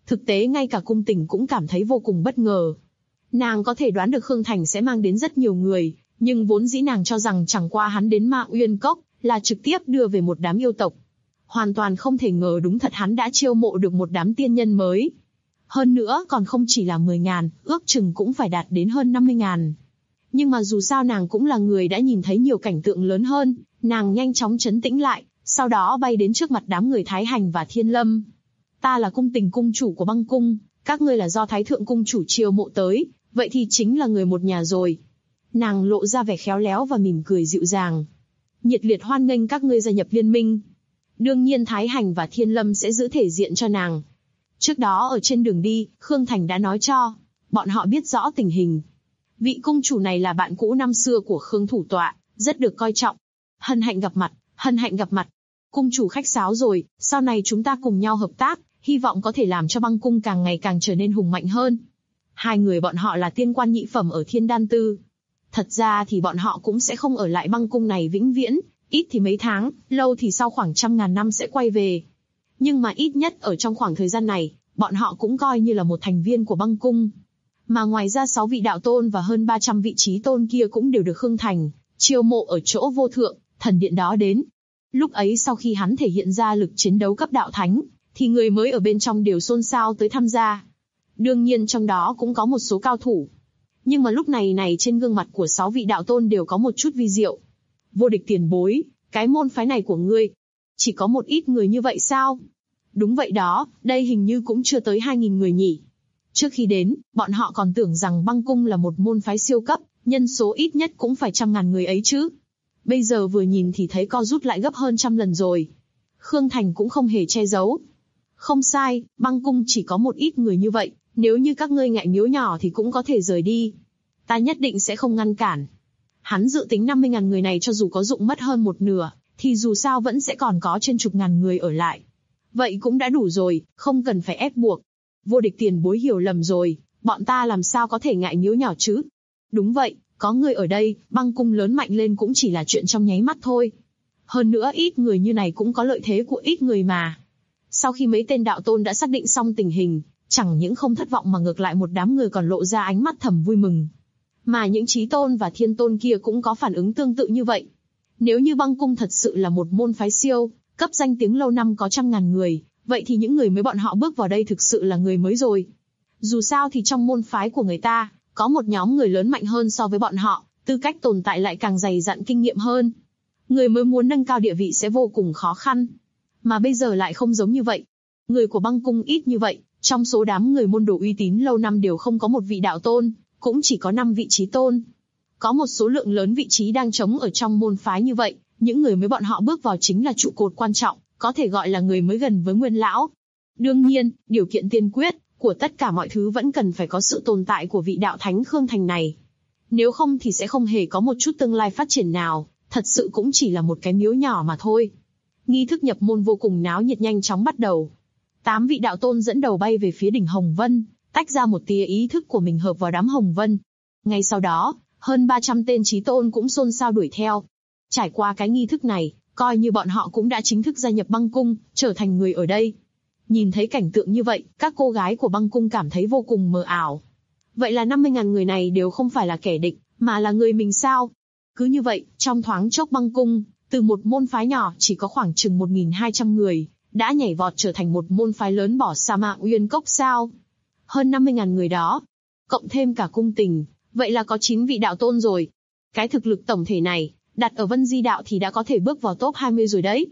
Thực tế ngay cả cung Tình cũng cảm thấy vô cùng bất ngờ. Nàng có thể đoán được Khương Thành sẽ mang đến rất nhiều người, nhưng vốn dĩ nàng cho rằng chẳng qua hắn đến Ma Uyên Cốc là trực tiếp đưa về một đám yêu tộc. Hoàn toàn không thể ngờ đúng thật hắn đã chiêu mộ được một đám tiên nhân mới. Hơn nữa còn không chỉ là 10.000, ước chừng cũng phải đạt đến hơn 50.000. Nhưng mà dù sao nàng cũng là người đã nhìn thấy nhiều cảnh tượng lớn hơn, nàng nhanh chóng trấn tĩnh lại, sau đó bay đến trước mặt đám người Thái Hành và Thiên Lâm. Ta là cung Tình cung chủ của băng cung, các ngươi là do Thái Thượng cung chủ chiêu mộ tới, vậy thì chính là người một nhà rồi. Nàng lộ ra vẻ khéo léo và mỉm cười dịu dàng. Nhiệt liệt hoan nghênh các ngươi gia nhập liên minh. Đương nhiên Thái Hành và Thiên Lâm sẽ giữ thể diện cho nàng. Trước đó ở trên đường đi, Khương Thành đã nói cho bọn họ biết rõ tình hình. Vị cung chủ này là bạn cũ năm xưa của Khương thủ tọa, rất được coi trọng. Hân hạnh gặp mặt, hân hạnh gặp mặt. Cung chủ khách sáo rồi, sau này chúng ta cùng nhau hợp tác, hy vọng có thể làm cho băng cung càng ngày càng trở nên hùng mạnh hơn. Hai người bọn họ là tiên quan nhị phẩm ở Thiên Đan Tư. Thật ra thì bọn họ cũng sẽ không ở lại băng cung này vĩnh viễn, ít thì mấy tháng, lâu thì sau khoảng 100.000 năm sẽ quay về. Nhưng mà ít nhất ở trong khoảng thời gian này, bọn họ cũng coi như là một thành viên của băng cung. Mà ngoài ra 6 vị đạo tôn và hơn 300 vị trí tôn kia cũng đều được Khương Thành chiêu mộ ở chỗ vô thượng thần điện đó đến. Lúc ấy sau khi hắn thể hiện ra lực chiến đấu cấp đạo thánh, thì người mới ở bên trong đều xôn xao tới tham gia. Đương nhiên trong đó cũng có một số cao thủ. Nhưng mà lúc này trên gương mặt của 6 vị đạo tôn đều có một chút vi diệu. Vô Địch tiền bối, cái môn phái này của ngươi, chỉ có một ít người như vậy sao? Đúng vậy đó, đây hình như cũng chưa tới 2.000 người nhỉ. Trước khi đến, bọn họ còn tưởng rằng băng cung là một môn phái siêu cấp, nhân số ít nhất cũng phải 100.000 người ấy chứ. Bây giờ vừa nhìn thì thấy co rút lại gấp hơn 100 lần rồi. Khương Thành cũng không hề che giấu. Không sai, băng cung chỉ có một ít người như vậy, nếu như các ngươi ngại miếu nhỏ thì cũng có thể rời đi. Ta nhất định sẽ không ngăn cản. Hắn dự tính 50.000 người này cho dù có dụng mất hơn một nửa, thì dù sao vẫn sẽ còn có trên chục ngàn người ở lại. Vậy cũng đã đủ rồi, không cần phải ép buộc. Vô Địch tiền bối hiểu lầm rồi, bọn ta làm sao có thể ngại miếu nhỏ chứ? Đúng vậy, có người ở đây, băng cung lớn mạnh lên cũng chỉ là chuyện trong nháy mắt thôi. Hơn nữa ít người như này cũng có lợi thế của ít người mà. Sau khi mấy tên đạo tôn đã xác định xong tình hình, chẳng những không thất vọng mà ngược lại một đám người còn lộ ra ánh mắt thầm vui mừng. Mà những chí tôn và thiên tôn kia cũng có phản ứng tương tự như vậy. Nếu như băng cung thật sự là một môn phái siêu, cấp danh tiếng lâu năm có 100.000 người, vậy thì những người mới bọn họ bước vào đây thực sự là người mới rồi. Dù sao thì trong môn phái của người ta, có một nhóm người lớn mạnh hơn so với bọn họ, tư cách tồn tại lại càng dày dặn kinh nghiệm hơn. Người mới muốn nâng cao địa vị sẽ vô cùng khó khăn. Mà bây giờ lại không giống như vậy. Người của băng cung ít như vậy, trong số đám người môn đồ uy tín lâu năm đều không có một vị đạo tôn, cũng chỉ có 5 vị chí tôn. Có một số lượng lớn vị trí đang trống ở trong môn phái như vậy, những người mới bọn họ bước vào chính là trụ cột quan trọng, có thể gọi là người mới gần với nguyên lão. Đương nhiên, điều kiện tiên quyết của tất cả mọi thứ vẫn cần phải có sự tồn tại của vị đạo thánh Khương Thành này. Nếu không thì sẽ không hề có một chút tương lai phát triển nào, thật sự cũng chỉ là một cái miếu nhỏ mà thôi. Nghi thức nhập môn vô cùng náo nhiệt nhanh chóng bắt đầu. 8 vị đạo tôn dẫn đầu bay về phía đỉnh Hồng Vân, tách ra một tia ý thức của mình hợp vào đám Hồng Vân. Ngay sau đó, hơn 300 tên chí tôn cũng xôn xao đuổi theo. Trải qua cái nghi thức này, coi như bọn họ cũng đã chính thức gia nhập băng cung, trở thành người ở đây. Nhìn thấy cảnh tượng như vậy, các cô gái của băng cung cảm thấy vô cùng mờ ảo. Vậy là 50.000 người này đều không phải là kẻ địch, mà là người mình sao? Cứ như vậy, trong thoáng chốc băng cung, từ một môn phái nhỏ chỉ có khoảng chừng 1.200 người, đã nhảy vọt trở thành một môn phái lớn bỏ xa Ma Uyên Cốc sao? Hơn 50.000 người đó, cộng thêm cả cung Tình, vậy là có 9 vị đạo tôn rồi. Cái thực lực tổng thể này, đặt ở Vân Di đạo thì đã có thể bước vào top 20 rồi đấy.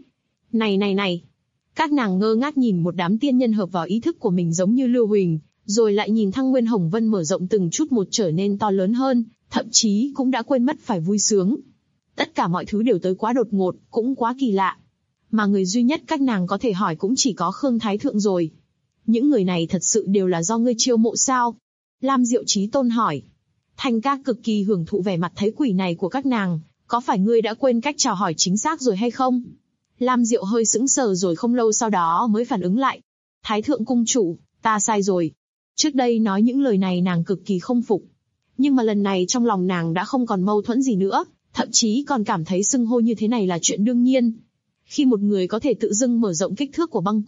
Này. Các nàng ngơ ngác nhìn một đám tiên nhân hợp vào ý thức của mình giống như lưu huỳnh, rồi lại nhìn Thăng Nguyên Hồng Vân mở rộng từng chút một trở nên to lớn hơn, thậm chí cũng đã quên mất phải vui sướng. Tất cả mọi thứ đều tới quá đột ngột, cũng quá kỳ lạ. Mà người duy nhất các nàng có thể hỏi cũng chỉ có Khương Thái Thượng rồi. Những người này thật sự đều là do ngươi chiêu mộ sao? Lam Diệu Chí Tôn hỏi. Thanh ca cực kỳ hưởng thụ vẻ mặt thấy quỷ này của các nàng, có phải ngươi đã quên cách chào hỏi chính xác rồi hay không? Lam Diệu hơi sững sờ rồi không lâu sau đó mới phản ứng lại. Thái Thượng cung chủ, ta sai rồi. Trước đây nói những lời này nàng cực kỳ không phục. Nhưng mà lần này trong lòng nàng đã không còn mâu thuẫn gì nữa, thậm chí còn cảm thấy xưng hô như thế này là chuyện đương nhiên. Khi một người có thể tự dưng mở rộng kích thước của băng cung,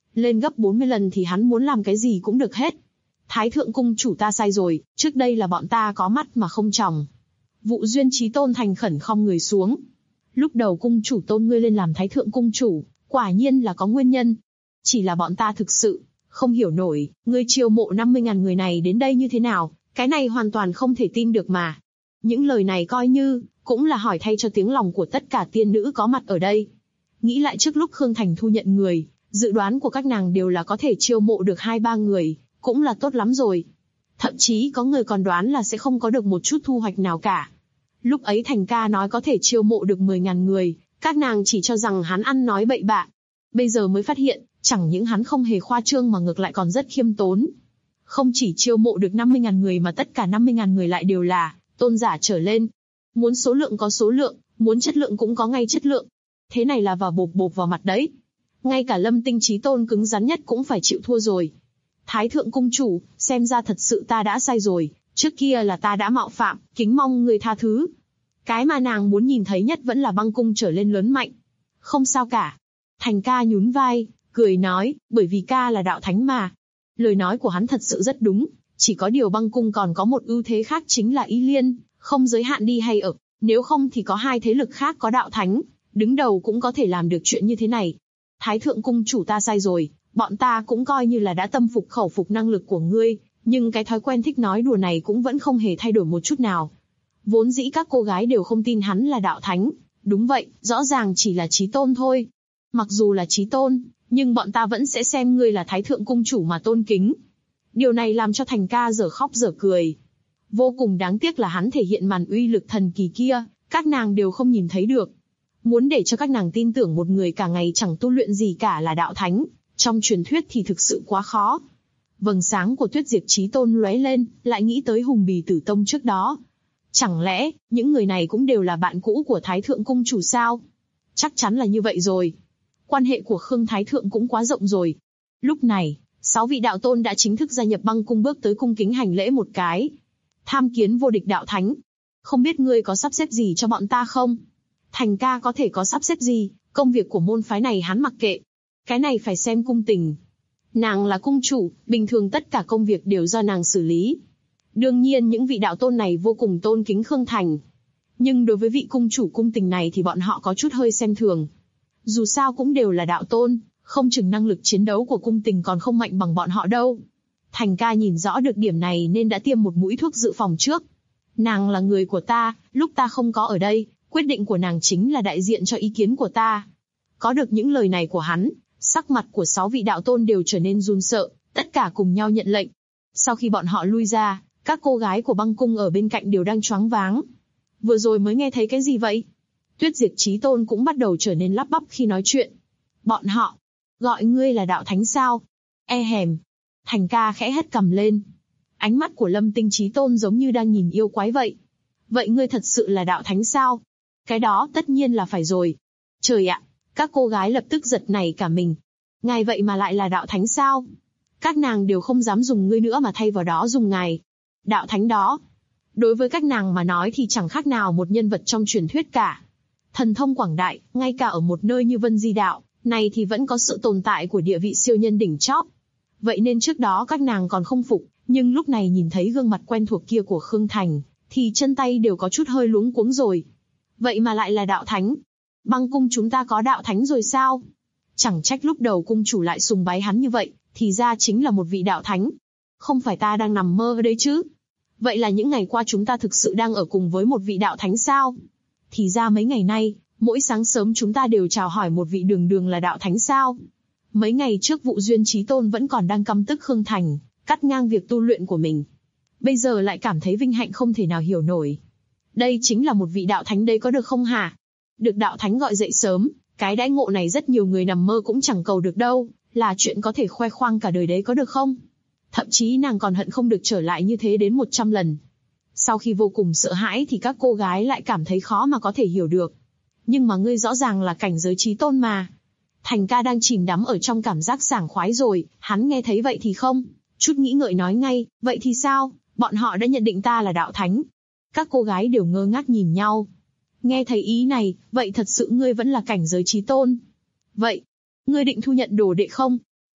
Lên gấp 40 lần thì hắn muốn làm cái gì cũng được hết. Thái thượng cung chủ ta sai rồi, trước đây là bọn ta có mắt mà không tròng. Vụ Duyên Chí Tôn thành khẩn khom người xuống. Lúc đầu cung chủ tôn ngươi lên làm thái thượng cung chủ, quả nhiên là có nguyên nhân. Chỉ là bọn ta thực sự không hiểu nổi, ngươi chiêu mộ 50.000 người này đến đây như thế nào, cái này hoàn toàn không thể tin được mà. Những lời này coi như cũng là hỏi thay cho tiếng lòng của tất cả tiên nữ có mặt ở đây. Nghĩ lại trước lúc Khương Thành thu nhận người, dự đoán của các nàng đều là có thể chiêu mộ được 2-3 người, cũng là tốt lắm rồi. Thậm chí có người còn đoán là sẽ không có được một chút thu hoạch nào cả. Lúc ấy Thành ca nói có thể chiêu mộ được 10.000 người, các nàng chỉ cho rằng hắn ăn nói bậy bạ. Bây giờ mới phát hiện, chẳng những hắn không hề khoa trương mà ngược lại còn rất khiêm tốn. Không chỉ chiêu mộ được 50.000 người mà tất cả 50.000 người lại đều là tôn giả trở lên. Muốn số lượng có số lượng, muốn chất lượng cũng có ngay chất lượng. Thế này là vào bộp vào mặt đấy. Ngay cả Lâm Tinh Chí Tôn cứng rắn nhất cũng phải chịu thua rồi. Thái thượng cung chủ, xem ra thật sự ta đã sai rồi, trước kia là ta đã mạo phạm, kính mong người tha thứ. Cái mà nàng muốn nhìn thấy nhất vẫn là băng cung trở lên lớn mạnh. Không sao cả. Thành ca nhún vai, cười nói, bởi vì ca là đạo thánh mà. Lời nói của hắn thật sự rất đúng, chỉ có điều băng cung còn có một ưu thế khác chính là y liên, không giới hạn đi hay ở, nếu không thì có 2 thế lực khác có đạo thánh, đứng đầu cũng có thể làm được chuyện như thế này. Thái thượng cung chủ ta sai rồi, bọn ta cũng coi như là đã tâm phục khẩu phục năng lực của ngươi, nhưng cái thói quen thích nói đùa này cũng vẫn không hề thay đổi một chút nào. Vốn dĩ các cô gái đều không tin hắn là đạo thánh, đúng vậy, rõ ràng chỉ là chí tôn thôi. Mặc dù là chí tôn, nhưng bọn ta vẫn sẽ xem ngươi là thái thượng cung chủ mà tôn kính. Điều này làm cho Thành ca dở khóc dở cười. Vô cùng đáng tiếc là hắn thể hiện màn uy lực thần kỳ kia, các nàng đều không nhìn thấy được. Muốn để cho các nàng tin tưởng một người cả ngày chẳng tu luyện gì cả là đạo thánh, trong truyền thuyết thì thực sự quá khó. Vầng sáng của Tuyết Diệp Chí Tôn lóe lên, lại nghĩ tới Hùng Bì Tử Tông trước đó. Chẳng lẽ, những người này cũng đều là bạn cũ của Thái Thượng Cung chủ sao? Chắc chắn là như vậy rồi. Quan hệ của Khương Thái Thượng cũng quá rộng rồi. Lúc này, 6 vị đạo tôn đã chính thức gia nhập băng cung bước tới cung kính hành lễ một cái. Tham kiến vô địch đạo thánh. Không biết ngươi có sắp xếp gì cho bọn ta không? Thành ca có thể có sắp xếp gì, công việc của môn phái này hắn mặc kệ. Cái này phải xem cung tình. Nàng là cung chủ, bình thường tất cả công việc đều do nàng xử lý. Đương nhiên những vị đạo tôn này vô cùng tôn kính Khương Thành. Nhưng đối với vị cung chủ cung tình này thì bọn họ có chút hơi xem thường. Dù sao cũng đều là đạo tôn, không chừng năng lực chiến đấu của cung tình còn không mạnh bằng bọn họ đâu. Thành ca nhìn rõ được điểm này nên đã tiêm một mũi thuốc dự phòng trước. Nàng là người của ta, lúc ta không có ở đây, quyết định của nàng chính là đại diện cho ý kiến của ta. Có được những lời này của hắn, sắc mặt của 6 vị đạo tôn đều trở nên run sợ, tất cả cùng nhau nhận lệnh. Sau khi bọn họ lui ra, các cô gái của băng cung ở bên cạnh đều đang choáng váng. Vừa rồi mới nghe thấy cái gì vậy? Tuyết Diệp Chí Tôn cũng bắt đầu trở nên lắp bắp khi nói chuyện. Bọn họ, gọi ngươi là đạo thánh sao? E hèm. Thành ca khẽ hất cằm lên. Ánh mắt của Lâm Tinh Chí Tôn giống như đang nhìn yêu quái vậy. Vậy ngươi thật sự là đạo thánh sao? Cái đó tất nhiên là phải rồi. Trời ạ, các cô gái lập tức giật nảy cả mình. Ngài vậy mà lại là đạo thánh sao? Các nàng đều không dám dùng ngươi nữa mà thay vào đó dùng ngài. Đạo thánh đó. Đối với các nàng mà nói thì chẳng khác nào một nhân vật trong truyền thuyết cả. Thần thông quảng đại, ngay cả ở một nơi như Vân Di Đạo, này thì vẫn có sự tồn tại của địa vị siêu nhân đỉnh chóp. Vậy nên trước đó các nàng còn không phục, nhưng lúc này nhìn thấy gương mặt quen thuộc kia của Khương Thành, thì chân tay đều có chút hơi luống cuống rồi. Vậy mà lại là đạo thánh. Băng cung chúng ta có đạo thánh rồi sao? Chẳng trách lúc đầu cung chủ lại sùng bái hắn như vậy, thì ra chính là một vị đạo thánh. Không phải ta đang nằm mơ đấy chứ? Vậy là những ngày qua chúng ta thực sự đang ở cùng với một vị đạo thánh sao? Thì ra mấy ngày nay, mỗi sáng sớm chúng ta đều chào hỏi một vị đường đường là đạo thánh sao? Mấy ngày trước vụ Duyên Chí Tôn vẫn còn đang căm tức Khương Thành, cắt ngang việc tu luyện của mình. Bây giờ lại cảm thấy vinh hạnh không thể nào hiểu nổi. Đây chính là một vị đạo thánh đấy có được không hả? Được đạo thánh gọi dậy sớm, cái đãi ngộ này rất nhiều người nằm mơ cũng chẳng cầu được đâu, là chuyện có thể khoe khoang cả đời đấy có được không? Thậm chí nàng còn hận không được trở lại như thế đến 100 lần. Sau khi vô cùng sợ hãi thì các cô gái lại cảm thấy khó mà có thể hiểu được. Nhưng mà ngươi rõ ràng là cảnh giới chí tôn mà. Thành ca đang chìm đắm ở trong cảm giác sảng khoái rồi, hắn nghe thấy vậy thì không, chút nghĩ ngợi nói ngay, vậy thì sao, bọn họ đã nhận định ta là đạo thánh. Các cô gái đều ngơ ngác nhìn nhau. Nghe thấy ý này, vậy thật sự ngươi vẫn là cảnh giới chí tôn. Vậy, ngươi định thu nhận đồ đệ không?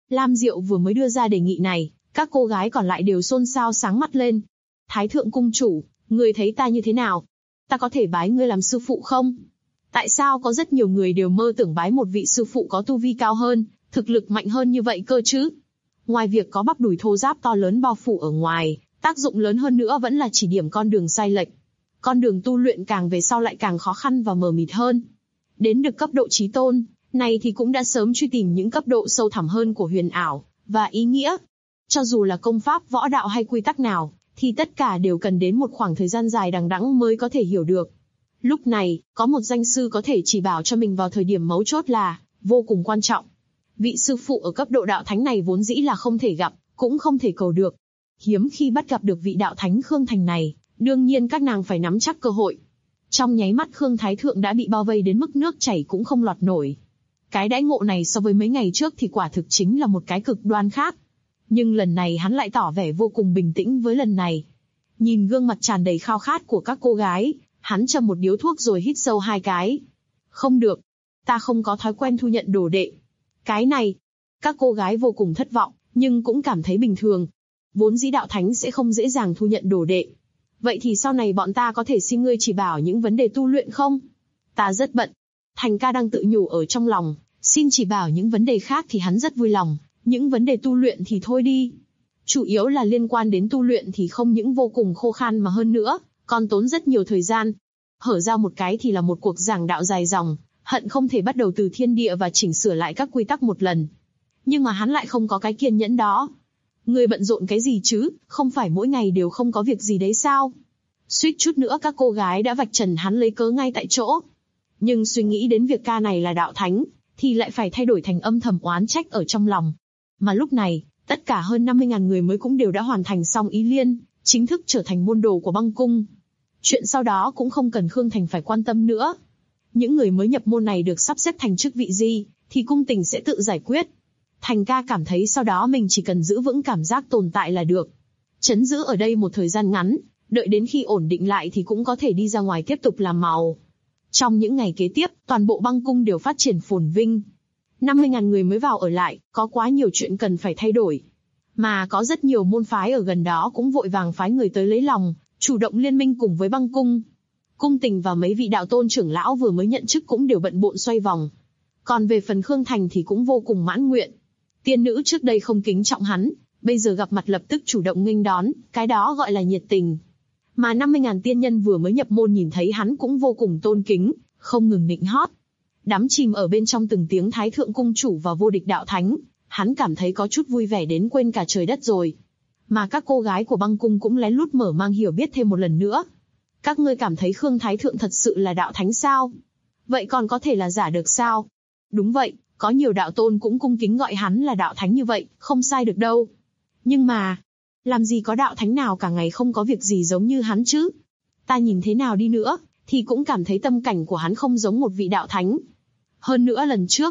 Lam Diệu vừa mới đưa ra đề nghị này, các cô gái còn lại đều xôn xao sáng mắt lên. Thái thượng cung chủ, ngươi thấy ta như thế nào? Ta có thể bái ngươi làm sư phụ không? Tại sao có rất nhiều người đều mơ tưởng bái một vị sư phụ có tu vi cao hơn, thực lực mạnh hơn như vậy cơ chứ? Ngoài việc có bắp đùi thô ráp to lớn bao phủ ở ngoài, tác dụng lớn hơn nữa vẫn là chỉ điểm con đường sai lệch. Con đường tu luyện càng về sau lại càng khó khăn và mờ mịt hơn. Đến được cấp độ chí tôn, này thì cũng đã sớm truy tìm những cấp độ sâu thẳm hơn của huyền ảo và ý nghĩa. Cho dù là công pháp võ đạo hay quy tắc nào, thì tất cả đều cần đến một khoảng thời gian dài đằng đẵng mới có thể hiểu được. Lúc này, có một danh sư có thể chỉ bảo cho mình vào thời điểm mấu chốt là vô cùng quan trọng. Vị sư phụ ở cấp độ đạo thánh này vốn dĩ là không thể gặp, cũng không thể cầu được. Hiếm khi bắt gặp được vị đạo thánh Khương Thành này, đương nhiên các nàng phải nắm chắc cơ hội. Trong nháy mắt Khương Thái Thượng đã bị bao vây đến mức nước chảy cũng không lọt nổi. Cái đãi ngộ này so với mấy ngày trước thì quả thực chính là một cái cực đoan khác. Nhưng lần này hắn lại tỏ vẻ vô cùng bình tĩnh với lần này. Nhìn gương mặt tràn đầy khao khát của các cô gái, hắn châm một điếu thuốc rồi hít sâu 2 cái. Không được, ta không có thói quen thu nhận đồ đệ. Cái này, các cô gái vô cùng thất vọng, nhưng cũng cảm thấy bình thường. Vốn dĩ đạo thánh sẽ không dễ dàng thu nhận đồ đệ. Vậy thì sau này bọn ta có thể xin ngươi chỉ bảo những vấn đề tu luyện không? Ta rất bận. Thành ca đang tự nhủ ở trong lòng, xin chỉ bảo những vấn đề khác thì hắn rất vui lòng, những vấn đề tu luyện thì thôi đi. Chủ yếu là liên quan đến tu luyện thì không những vô cùng khô khan mà hơn nữa, còn tốn rất nhiều thời gian. Hở ra một cái thì là một cuộc giảng đạo dài dòng, hận không thể bắt đầu từ thiên địa và chỉnh sửa lại các quy tắc một lần. Nhưng mà hắn lại không có cái kiên nhẫn đó. Người bận rộn cái gì chứ, không phải mỗi ngày đều không có việc gì đấy sao? Suýt chút nữa các cô gái đã vạch trần hắn lấy cớ ngay tại chỗ. Nhưng suy nghĩ đến việc ca này là đạo thánh, thì lại phải thay đổi thành âm thầm oán trách ở trong lòng. Mà lúc này, tất cả hơn 50.000 người mới cũng đều đã hoàn thành xong ý liên, chính thức trở thành môn đồ của băng cung. Chuyện sau đó cũng không cần Khương Thành phải quan tâm nữa. Những người mới nhập môn này được sắp xếp thành chức vị gì, thì cung tình sẽ tự giải quyết. Thành ca cảm thấy sau đó mình chỉ cần giữ vững cảm giác tồn tại là được. Trấn giữ ở đây một thời gian ngắn, đợi đến khi ổn định lại thì cũng có thể đi ra ngoài tiếp tục làm màu. Trong những ngày kế tiếp, toàn bộ băng cung đều phát triển phồn vinh. 50.000 người mới vào ở lại, có quá nhiều chuyện cần phải thay đổi. Mà có rất nhiều môn phái ở gần đó cũng vội vàng phái người tới lấy lòng, chủ động liên minh cùng với băng cung. Cung tình và mấy vị đạo tôn trưởng lão vừa mới nhận chức cũng đều bận bộn xoay vòng. Còn về phần Khương Thành thì cũng vô cùng mãn nguyện. Tiên nữ trước đây không kính trọng hắn, bây giờ gặp mặt lập tức chủ động nghênh đón, cái đó gọi là nhiệt tình. Mà 50.000 tiên nhân vừa mới nhập môn nhìn thấy hắn cũng vô cùng tôn kính, không ngừng nịnh hót. Đắm chìm ở bên trong từng tiếng Thái Thượng cung chủ và vô địch đạo thánh, hắn cảm thấy có chút vui vẻ đến quên cả trời đất rồi. Mà các cô gái của băng cung cũng lén lút mở mang hiểu biết thêm một lần nữa. Các ngươi cảm thấy Khương Thái Thượng thật sự là đạo thánh sao? Vậy còn có thể là giả được sao? Đúng vậy, có nhiều đạo tôn cũng cung kính gọi hắn là đạo thánh như vậy, không sai được đâu. Nhưng mà, làm gì có đạo thánh nào cả ngày không có việc gì giống như hắn chứ? Ta nhìn thế nào đi nữa, thì cũng cảm thấy tâm cảnh của hắn không giống một vị đạo thánh. Hơn nữa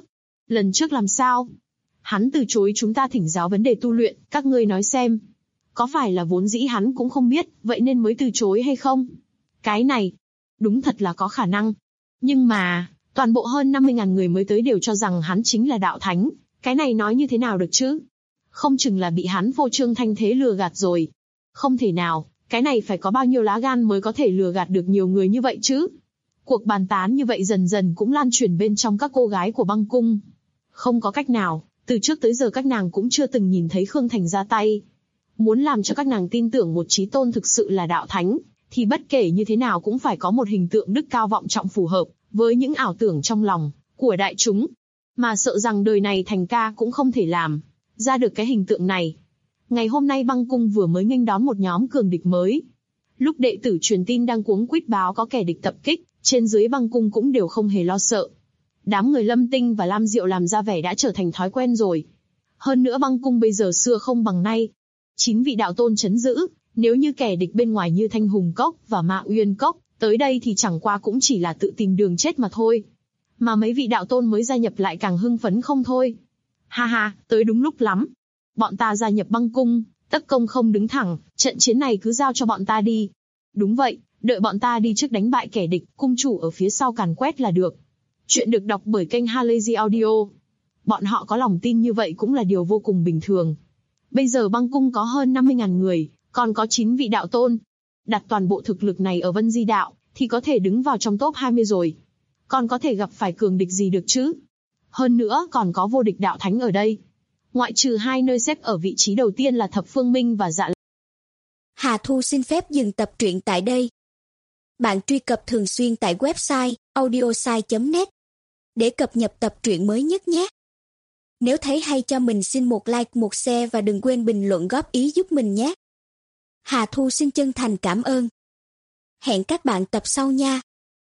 lần trước làm sao? Hắn từ chối chúng ta thỉnh giáo vấn đề tu luyện, các ngươi nói xem. Có phải là vốn dĩ hắn cũng không biết, vậy nên mới từ chối hay không? Cái này, đúng thật là có khả năng. Nhưng mà, toàn bộ hơn 50.000 người mới tới đều cho rằng hắn chính là đạo thánh, cái này nói như thế nào được chứ? Không chừng là bị hắn phô trương thanh thế lừa gạt rồi. Không thể nào, cái này phải có bao nhiêu lá gan mới có thể lừa gạt được nhiều người như vậy chứ? Cuộc bàn tán như vậy dần dần cũng lan truyền bên trong các cô gái của băng cung. Không có cách nào, từ trước tới giờ các nàng cũng chưa từng nhìn thấy Khương Thành ra tay. Muốn làm cho các nàng tin tưởng một chí tôn thực sự là đạo thánh, thì bất kể như thế nào cũng phải có một hình tượng đức cao vọng trọng phù hợp với những ảo tưởng trong lòng của đại chúng. Mà sợ rằng đời này Thành ca cũng không thể làm ra được cái hình tượng này. Ngày hôm nay băng cung vừa mới nghênh đón một nhóm cường địch mới. Lúc đệ tử truyền tin đang cuống quýt báo có kẻ địch tập kích, trên dưới băng cung cũng đều không hề lo sợ. Đám người Lâm Tinh và Lam Diệu làm ra vẻ đã trở thành thói quen rồi. Hơn nữa băng cung bây giờ xưa không bằng nay. 9 vị đạo tôn trấn giữ, nếu như kẻ địch bên ngoài như Thanh Hùng Cốc và Ma Uyên Cốc, tới đây thì chẳng qua cũng chỉ là tự tìm đường chết mà thôi. Mà mấy vị đạo tôn mới gia nhập lại càng hưng phấn không thôi. Ha ha, tới đúng lúc lắm. Bọn ta gia nhập băng cung, tất công không đứng thẳng, trận chiến này cứ giao cho bọn ta đi. Đúng vậy, đợi bọn ta đi trước đánh bại kẻ địch, cung chủ ở phía sau càn quét là được. Chuyện được đọc bởi kênh Halazy Audio. Bọn họ có lòng tin như vậy cũng là điều vô cùng bình thường. Bây giờ băng cung có hơn 50.000 người, còn có 9 vị đạo tôn. Đặt toàn bộ thực lực này ở Vân Di Đạo, thì có thể đứng vào trong top 20 rồi. Còn có thể gặp phải cường địch gì được chứ? Hơn nữa còn có vô địch đạo thánh ở đây. Ngoại trừ hai nơi xếp ở vị trí đầu tiên là Thập Phương Minh và Dạ. Hà Thu xin phép dừng tập truyện tại đây. Bạn truy cập thường xuyên tại website audiosai.net để cập nhật tập truyện mới nhất nhé. Nếu thấy hay cho mình xin một like, một share và đừng quên bình luận góp ý giúp mình nhé. Hà Thu xin chân thành cảm ơn. Hẹn các bạn tập sau nha.